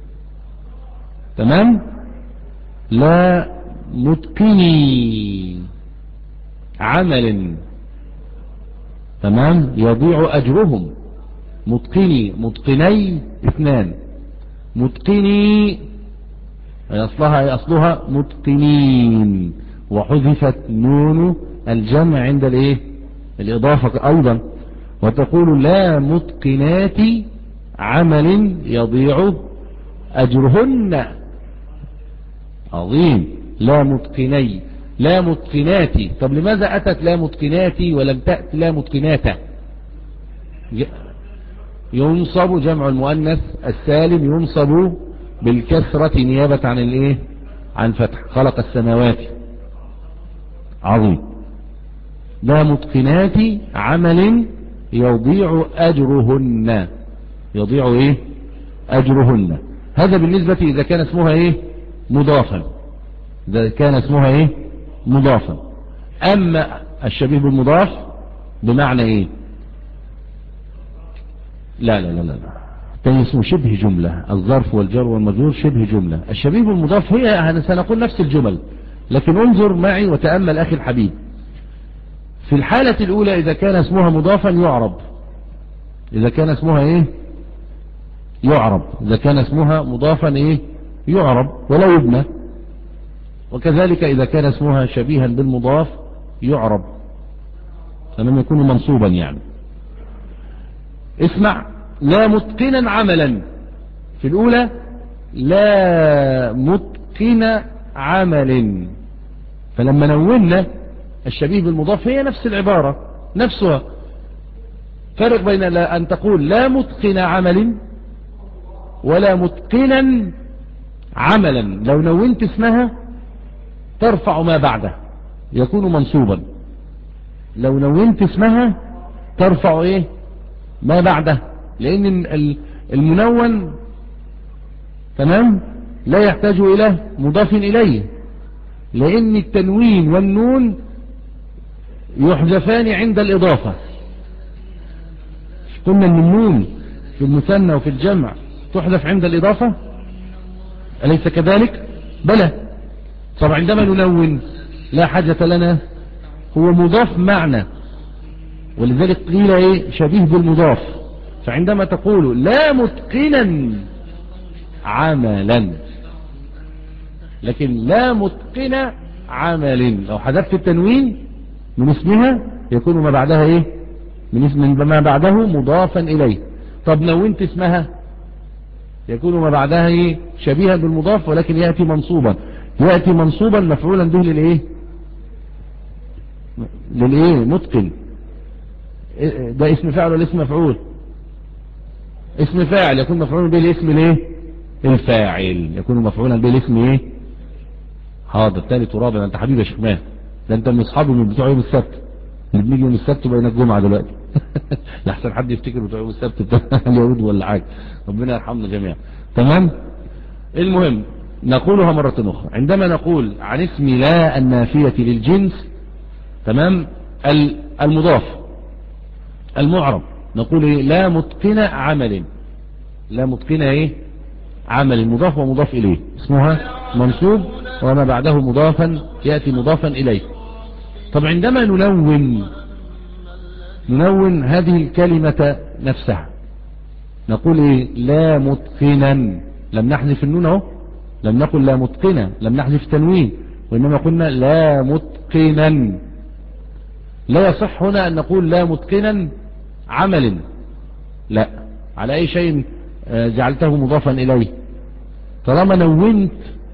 تمام. لا متقني عمل. تمام. يضيع أجرهم. متقني متقني اثنان. متقني أصلها أصلها متقنين، وحذفت نون الجمع عند الايه الإضافة أيضا. وتقول لا متقنات عمل يضيع أجرهن. عظيم. لا متقني لا متقناتي. طب لماذا أتت لا متقناتي ولم تأت لا متقناتا؟ ينصب جمع المؤنث السالم ينصب بالكسرة نيابة عن الايه عن فتح. خلق السماوات. عظيم. لا متقنات عمل يضيع أجرهن. يضيع ايه أجرهن. هذا بالنسبة إذا كان اسمها ايه مضافا. إذا كان اسمها ايه مضافا. أما الشبيه بالمضاف بمعنى ايه؟ لا لا لا لا الثاني اسمه شبه جملة. الظرف والجر والمجرور شبه جملة. الشبيه بالمضاف هي سنقول نفس الجمل، لكن انظر معي وتأمل أخي الحبيب. في الحالة الأولى إذا كان اسمها مضافا يعرب، إذا كان اسمها إيه يعرب، إذا كان اسمها مضافا إيه يعرب ولا يبنى. وكذلك إذا كان اسمها شبيها بالمضاف يعرب فلم يكون منصوبا. يعني اسمع، لا متقنا عملا في الأولى، لا متقن عمل، فلما نونا الشبيه بالمضاف هي نفس العبارة نفسها. فرق بين لا أن تقول لا متقن عمل ولا متقنا عملا. لو نونت اسمها ترفع ما بعده يكون منصوبا، لو نونت اسمها ترفع ايه ما بعده، لان المنون تمام لا يحتاج الى مضاف اليه، لان التنوين والنون يحذفان عند الاضافة. قلنا ان النون في المثنى وفي الجمع تحذف عند الاضافة، أليس كذلك؟ بلى. طبعا عندما ننون لا حاجة لنا، هو مضاف معنى، ولذلك قيل ايه شبيه بالمضاف. فعندما تقول لا متقنا عملا، لكن لا متقن عمل لو حذفت التنوين من اسمها يكون ما بعدها ايه من اسم ما بعده مضافا اليه. طب نونت اسمها يكون ما بعدها ايه شبيها بالمضاف، ولكن يأتي منصوبا، يأتي منصوبا مفعولا به للايه للايه متقن. ده اسم فاعل ولا اسم مفعول؟ اسم فاعل يكون مفعولا به الاسم الايه الفاعل، يكون مفعولا به الاسم ايه حاضر. ثالث ورابع. انت حبيبي يا شيخ ماهر، ده انت من اصحابي من بتوع يوم السبت اللي بنيجي يوم السبت وبين الجمعه دلوقتي. لحسن حد يفتكر بتوع يوم السبت بتاع اليهود ولا حاجه، ربنا يرحمنا جميعا. تمام. المهم نقولها مرة أخرى، عندما نقول عن اسم لا النافية للجنس تمام المضاف المعرب نقول إيه؟ لا متقن عمل، لا متقن ايه عمل، مضاف ومضاف إليه اسمها منصوب وما بعده مضافا يأتي مضافا إليه. طب عندما ننون ننون هذه الكلمة نفسها نقول ايه لا متقنا، لم نحذف النون اهو، لم نقل لا متقنا، لم نحذف تنوين، وإنما قلنا لا متقنا. لا يصح هنا أن نقول لا متقنا عمل، لا، على أي شيء جعلته مضافا إليه. طالما نونت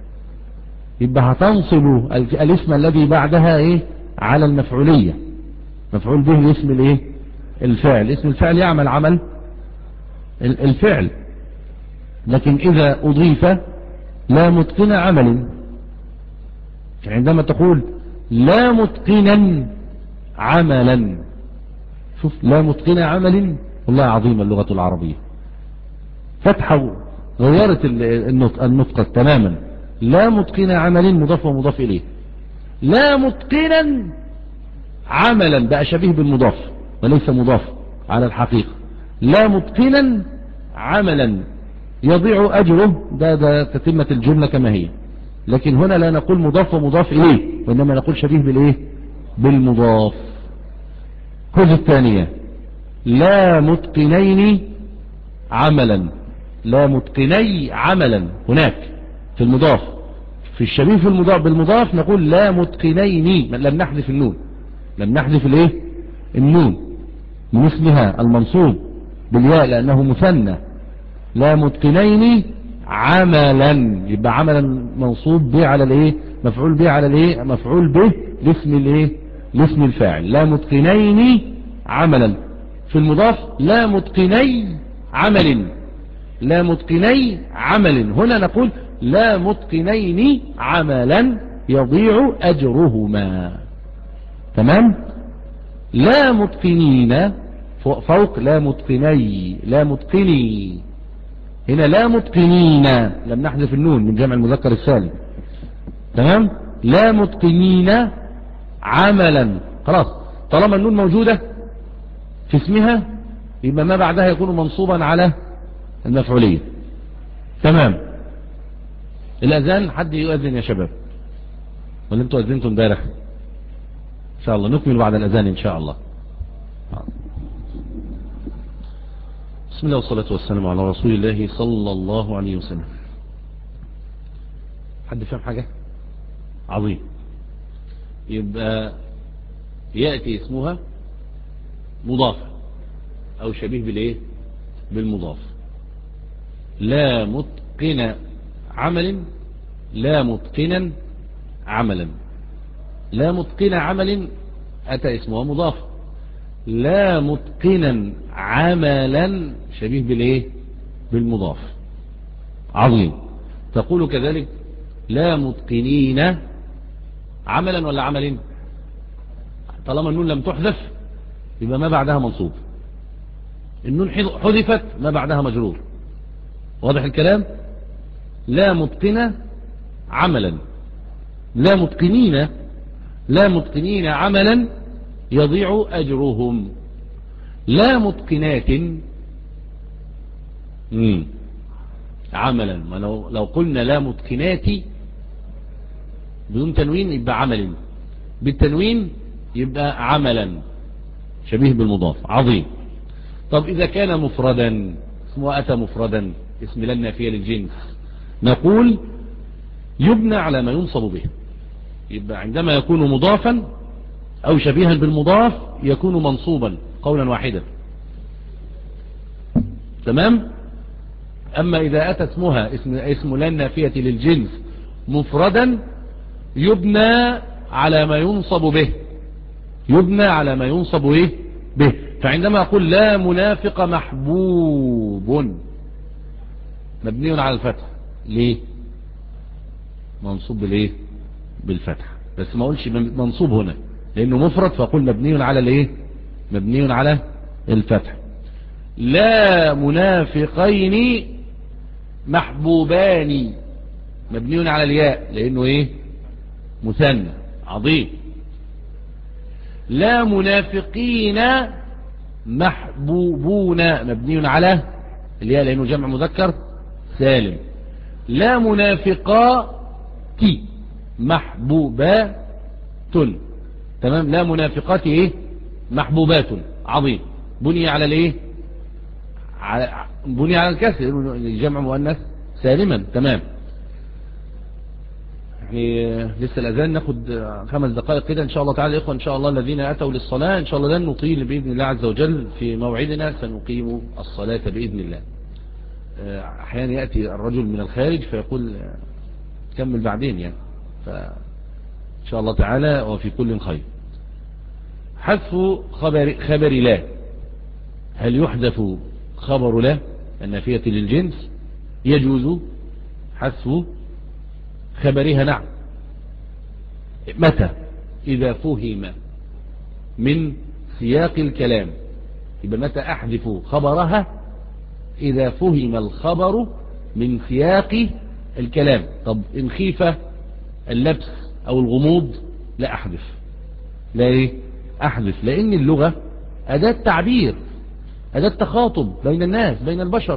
يبقى هتنصب الاسم الذي بعدها ايه على المفعولية، مفعول به الاسم الايه الفعل، اسم الفعل يعمل عمل الفعل. لكن إذا أضيف لا متقن عمل، عندما تقول لا متقنا عملا، شوف لا متقن عمل، والله عظيم اللغة العربية فتحة غيرت النطق, النطق تماما. لا متقن عمل مضاف ومضاف إليه، لا متقنا عملا بقى شبيه بالمضاف وليس مضاف على الحقيقة. لا متقنا عملا يضيع أجره، ده, ده تتمة الجملة كما هي، لكن هنا لا نقول مضاف ومضاف إليه، وإنما نقول شبيه بالإيه بالمضاف. خذ الثانية لا متقنين عملا، لا متقني عملا هناك في المضاف، في الشبيه في المضاف بالمضاف نقول لا متقنين، لم نحذف النون، لم نحذف الايه النون من اسمها المنصوب بالياء لأنه مثنى. لا متقنين عملا يبقى عملا منصوب به على الايه مفعول به على الايه مفعول به لاسم الايه لاسم الفاعل. لا متقنين عملا في المضاف لا متقني عمل، لا متقني عمل، هنا نقول لا متقنين عملا يضيع أجرهما. تمام. لا متقنين فوق لا متقني، لا متقني، هنا لا متقنين لم نحذف النون من جمع المذكر السالم. تمام. لا متقنين عملا، خلاص طالما النون موجودة في اسمها يبقى ما بعدها يكون منصوبا على المفعولية. تمام. الأذان، حد يؤذن يا شباب ولا انتوا أذنتم امبارح؟ إن شاء الله نكمل بعد الأذان إن شاء الله. بسم الله والصلاة والسلام على رسول الله صلى الله عليه وسلم. حد فهم حاجة؟ عظيم. يبقى يأتي اسمها مضافة أو شبيه بالإيه؟ بالمضاف. لا متقن عمل، لا متقنا عملا. لا متقن عمل أتى اسمها مضاف. لا متقنا عملا شبيه بالإيه؟ بالمضاف. عظيم. تقول كذلك لا متقنين عملا ولا عمل؟ طالما النون لم تحذف يبقى ما بعدها منصوب. النون حذفت ما بعدها مجرور. واضح الكلام؟ لا متقنة عملا، لا متقنين، لا متقنين عملا يضيع أجرهم. لا متقنات مم. عملا، ما لو, لو قلنا لا متقنات بدون تنوين يبقى عمل، بالتنوين يبقى عملا شبيه بالمضاف. عظيم. طب إذا كان مفردا، اسمه أتى مفردا، اسم لا النافية للجنس، نقول يبنى على ما ينصب به. يبقى عندما يكون مضافا أو شبيها بالمضاف يكون منصوبا قولا واحدا. تمام. أما إذا أتى اسمها اسم, اسم لا النافية للجنس مفردا يبنى على ما ينصب به، يبنى على ما ينصب إيه؟ به. فعندما أقول لا منافق محبوب مبني على الفتح، ليه؟ منصوب بالايه؟ بالفتح. بس ما اقولش منصوب هنا لانه مفرد، فاقول مبني على الايه؟ مبني على الفتح. لا منافقين محبوبان مبني على الياء لانه ايه؟ مثنى. عظيم. لا منافقين محبوبون مبني على الياء لانه جمع مذكر سالم. لا منافقات محبوبات. تمام. لا منافقات ايه؟ محبوبات. عظيم. بني على الايه؟ بني على الكسر، جمع مؤنث سالما. تمام. يعني لسه الاذان، ناخد خمس دقائق كده ان شاء الله تعالى. اخوة ان شاء الله الذين اتوا للصلاة ان شاء الله لن نطيل باذن الله عز وجل في موعدنا، سنقيم الصلاة باذن الله. احيانا يأتي الرجل من الخارج فيقول كمل بعدين يعني، فان شاء الله تعالى وفي كل خير. حذف خبر, خبر لا، هل يحذف خبر لا النافية للجنس؟ يجوز حذف خبرها. نعم. متى؟ إذا فهم من سياق الكلام. يبقى متى أحذف خبرها؟ إذا فهم الخبر من سياق الكلام. طب إن خيف اللبس أو الغموض لا أحذف. لا إيه؟ أحذف، لأن اللغة أداة تعبير، أداة تخاطب بين الناس، بين البشر.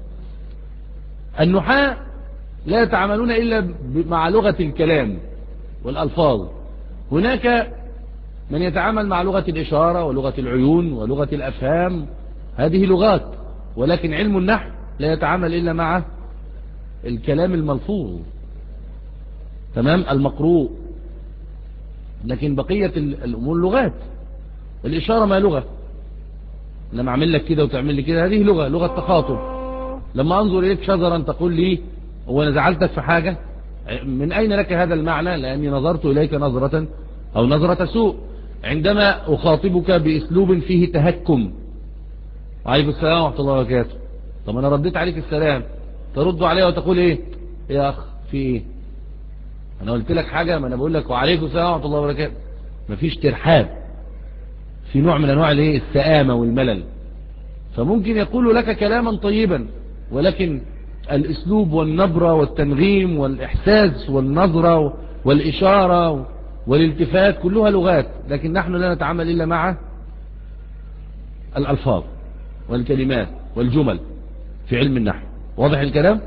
النحاة لا يتعاملون إلا مع لغة الكلام والألفاظ. هناك من يتعامل مع لغة الإشارة ولغة العيون ولغة الأفهام، هذه لغات. ولكن علم النحو لا يتعامل إلا مع الكلام الملفوظ، تمام، المقروء. لكن بقية الأمور لغات. الإشارة ما لغة، لما أعمل لك كده وتعمل لي كده هذه لغة، لغة تخاطب. لما أنظر إليك شجرا تقول لي هو أنا زعلتك في حاجة، من أين لك هذا المعنى؟ لأني نظرت إليك نظرة أو نظرة سوء. عندما أخاطبك بأسلوب فيه تهكم، وعليكم السلام ورحمة الله وبركاته، طب أنا رديت عليك السلام، ترد عليه وتقول إيه يا أخ في إيه؟ أنا قلت لك حاجة؟ ما أنا بقول لك وعليكم السلام ورحمة الله وبركاته. مفيش ترحاب، في نوع من أنواع الإيه؟ السآمة والملل. فممكن يقول لك كلاما طيبا، ولكن الأسلوب والنبرة والتنغيم والإحساس والنظرة والإشارة والالتفات كلها لغات، لكن نحن لا نتعامل إلا مع الألفاظ. والكلمات والجمل في علم النحو. واضح الكلام؟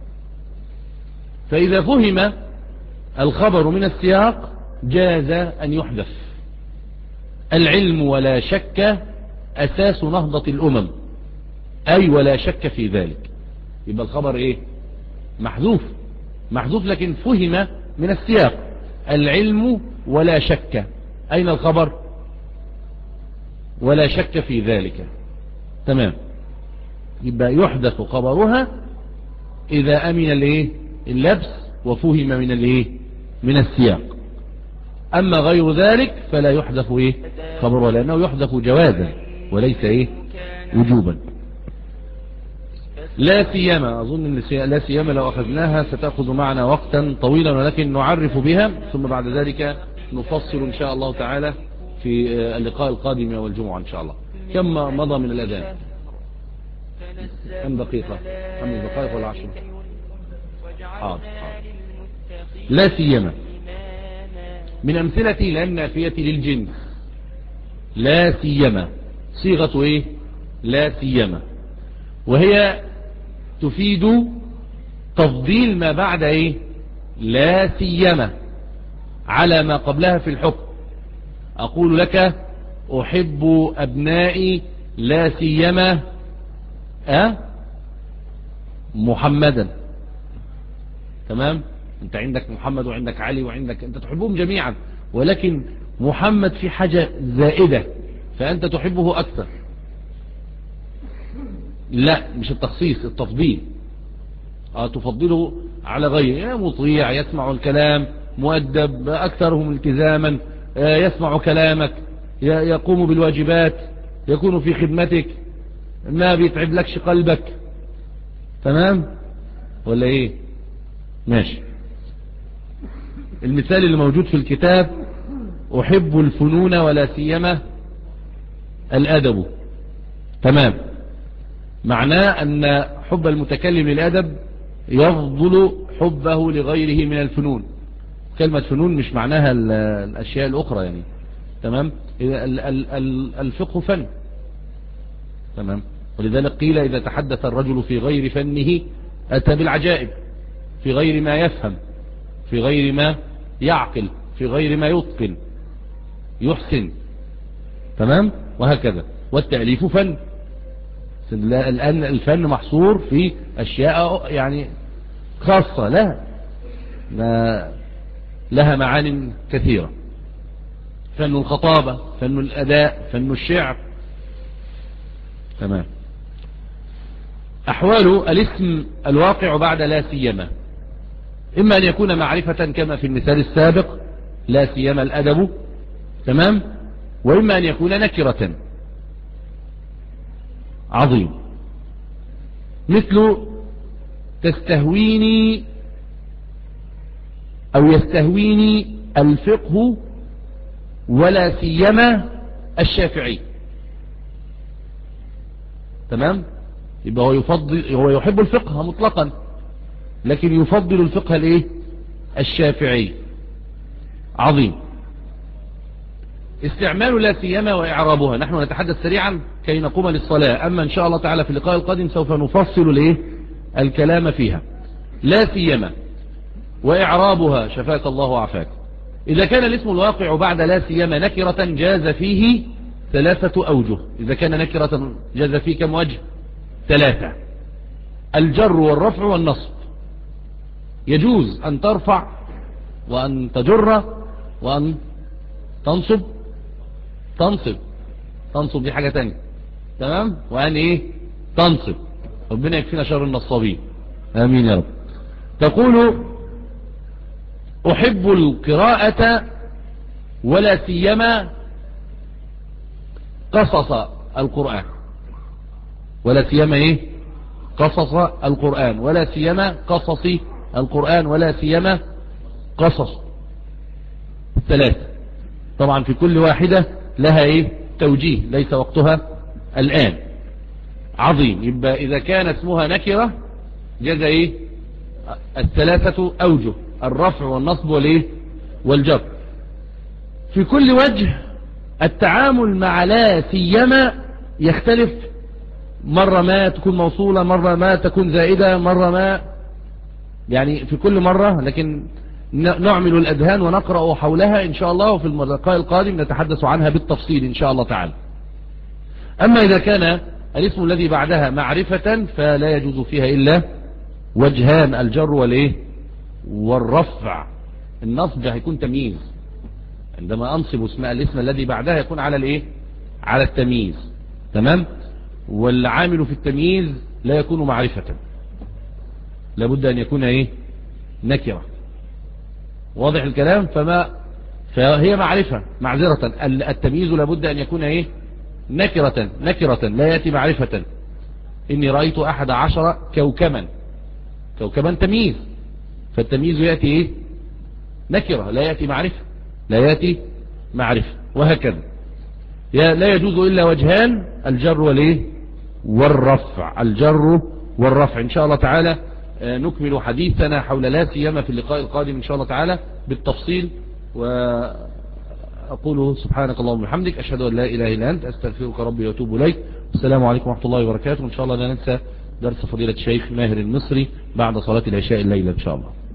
فإذا فهم الخبر من السياق جاز أن يحذف. العلم ولا شك أساس نهضة الأمم، أي ولا شك في ذلك. يبقى الخبر إيه؟ محذوف محذوف لكن فهم من السياق. العلم ولا شك، أين الخبر؟ ولا شك في ذلك. تمام. يبقى يحدث خبرها إذا أمن الإيه؟ اللبس وفهم من الإيه؟ من السياق. أما غير ذلك فلا يحدث إيه؟ خبرها، لأنه يحدث جوازا وليس إيه؟ وجوبا. لا سيما، أظن أن لا سيما لو أخذناها ستأخذ معنا وقتا طويلا، ولكن نعرف بها ثم بعد ذلك نفصل إن شاء الله تعالى في اللقاء القادم والجمعة إن شاء الله. كم مضى من الأذان؟ كم دقيقة؟ خمس دقائق ولا عشر؟ حاضر. لا سيما من أمثلة لا النافية للجنس. لا سيما صيغة إيه؟ لا سيما، وهي تفيد تفضيل ما بعد إيه؟ لا سيما على ما قبلها في الحكم. أقول لك أحب أبنائي لا سيما أه؟ محمدا. تمام؟ أنت عندك محمد وعندك علي وعندك، أنت تحبهم جميعا، ولكن محمد في حاجة زائدة فأنت تحبه أكثر. لا، مش التخصيص، التفضيل. أه تفضله على غيره، مطيع، يسمع الكلام، مؤدب، أكثرهم التزاما، يسمع كلامك، يقوم بالواجبات، يكون في خدمتك، ما بيتعب لكش قلبك. تمام ولا ايه؟ ماشي. المثال اللي موجود في الكتاب: أحب الفنون ولا سيما الأدب. تمام. معناه أن حب المتكلم للأدب يفضل حبه لغيره من الفنون. كلمة فنون مش معناها الأشياء الأخرى يعني. تمام. الفقه فن. تمام. ولذلك قيل إذا تحدث الرجل في غير فنه أتى بالعجائب، في غير ما يفهم، في غير ما يعقل، في غير ما يتقن يحسن. تمام. وهكذا. والتأليف فن. الآن الفن محصور في أشياء يعني خاصة لها، ما لها معان كثيرة: فن الخطابة، فن الأداء، فن الشعر. تمام. أحوال الاسم الواقع بعد لا سيما: إما أن يكون معرفة كما في المثال السابق لا سيما الأدب. تمام. وإما أن يكون نكرة. عظيم. مثل تستهويني أو يستهويني الفقه ولا سيما الشافعي. تمام. يبقى هو يفضل، هو يحب الفقه مطلقا، لكن يفضل الفقه الايه؟ الشافعي. عظيم. استعمال لا سيما وإعرابها. نحن نتحدث سريعا كي نقوم للصلاة، أما إن شاء الله تعالى في اللقاء القادم سوف نفصل الايه؟ الكلام فيها. لا سيما وإعرابها، شفاك الله وعافاك. إذا كان الاسم الواقع بعد لا سيما نكرة جاز فيه ثلاثة أوجه. إذا كان نكرة جاز فيه كم وجه؟ ثلاثة: الجر والرفع والنصب. يجوز أن ترفع وأن تجر وأن تنصب. تنصب تنصب دي حاجة تانية. تمام. وأن إيه؟ تنصب. ربنا يكفينا شر النصابين، آمين يا رب. تقول أحب القراءة ولا سيما قصص القرآن. ولا سيما إيه؟ قصص القرآن، ولا سيما قصص القرآن، ولا سيما قصص. ثلاثة. طبعا في كل واحدة لها إيه؟ توجيه، ليس وقتها الآن. عظيم. يبقى إذا كان اسمها نكرة جاز إيه؟ الثلاثة أوجه: الرفع والنصب والإيه؟ والجر. في كل وجه التعامل مع لا سيما يختلف مرة ما تكون موصولة، مرة ما تكون زائدة، مرة ما يعني في كل مرة، لكن نعمل الأذهان ونقرأ حولها إن شاء الله، وفي اللقاء القادم نتحدث عنها بالتفصيل إن شاء الله تعالى. أما إذا كان الاسم الذي بعدها معرفة فلا يجوز فيها إلا وجهان، الجر والإيه والرفع. النصب هيكون تمييز، عندما أنصب اسم الاسم الذي بعدها يكون على الإيه على التمييز، تمام. والعامل في التمييز لا يكون معرفة، لابد أن يكون إيه نكرة. واضح الكلام؟ فما فهي معرفة معذرة، التمييز لابد أن يكون إيه نكرة نكرة لا يأتي معرفة. إني رأيت أحد عشر كوكبا، كوكبا تمييز، فالتمييز يأتي إيه نكرة لا يأتي معرفة، لا يأتي معرفة، وهكذا. لا يجوز إلا وجهان، الجر والإيه والرفع، الجر والرفع. إن شاء الله تعالى نكمل حديثنا حول لا سيما في اللقاء القادم إن شاء الله تعالى بالتفصيل. وأقول سبحانك اللهم وبحمدك، أشهد أن لا إله إلا أنت، أستغفرك ربي وأتوب إليك. السلام عليكم ورحمة الله وبركاته. إن شاء الله لا ننسى درس فضيلة الشيخ ماهر المصري بعد صلاة العشاء الليلة إن شاء الله.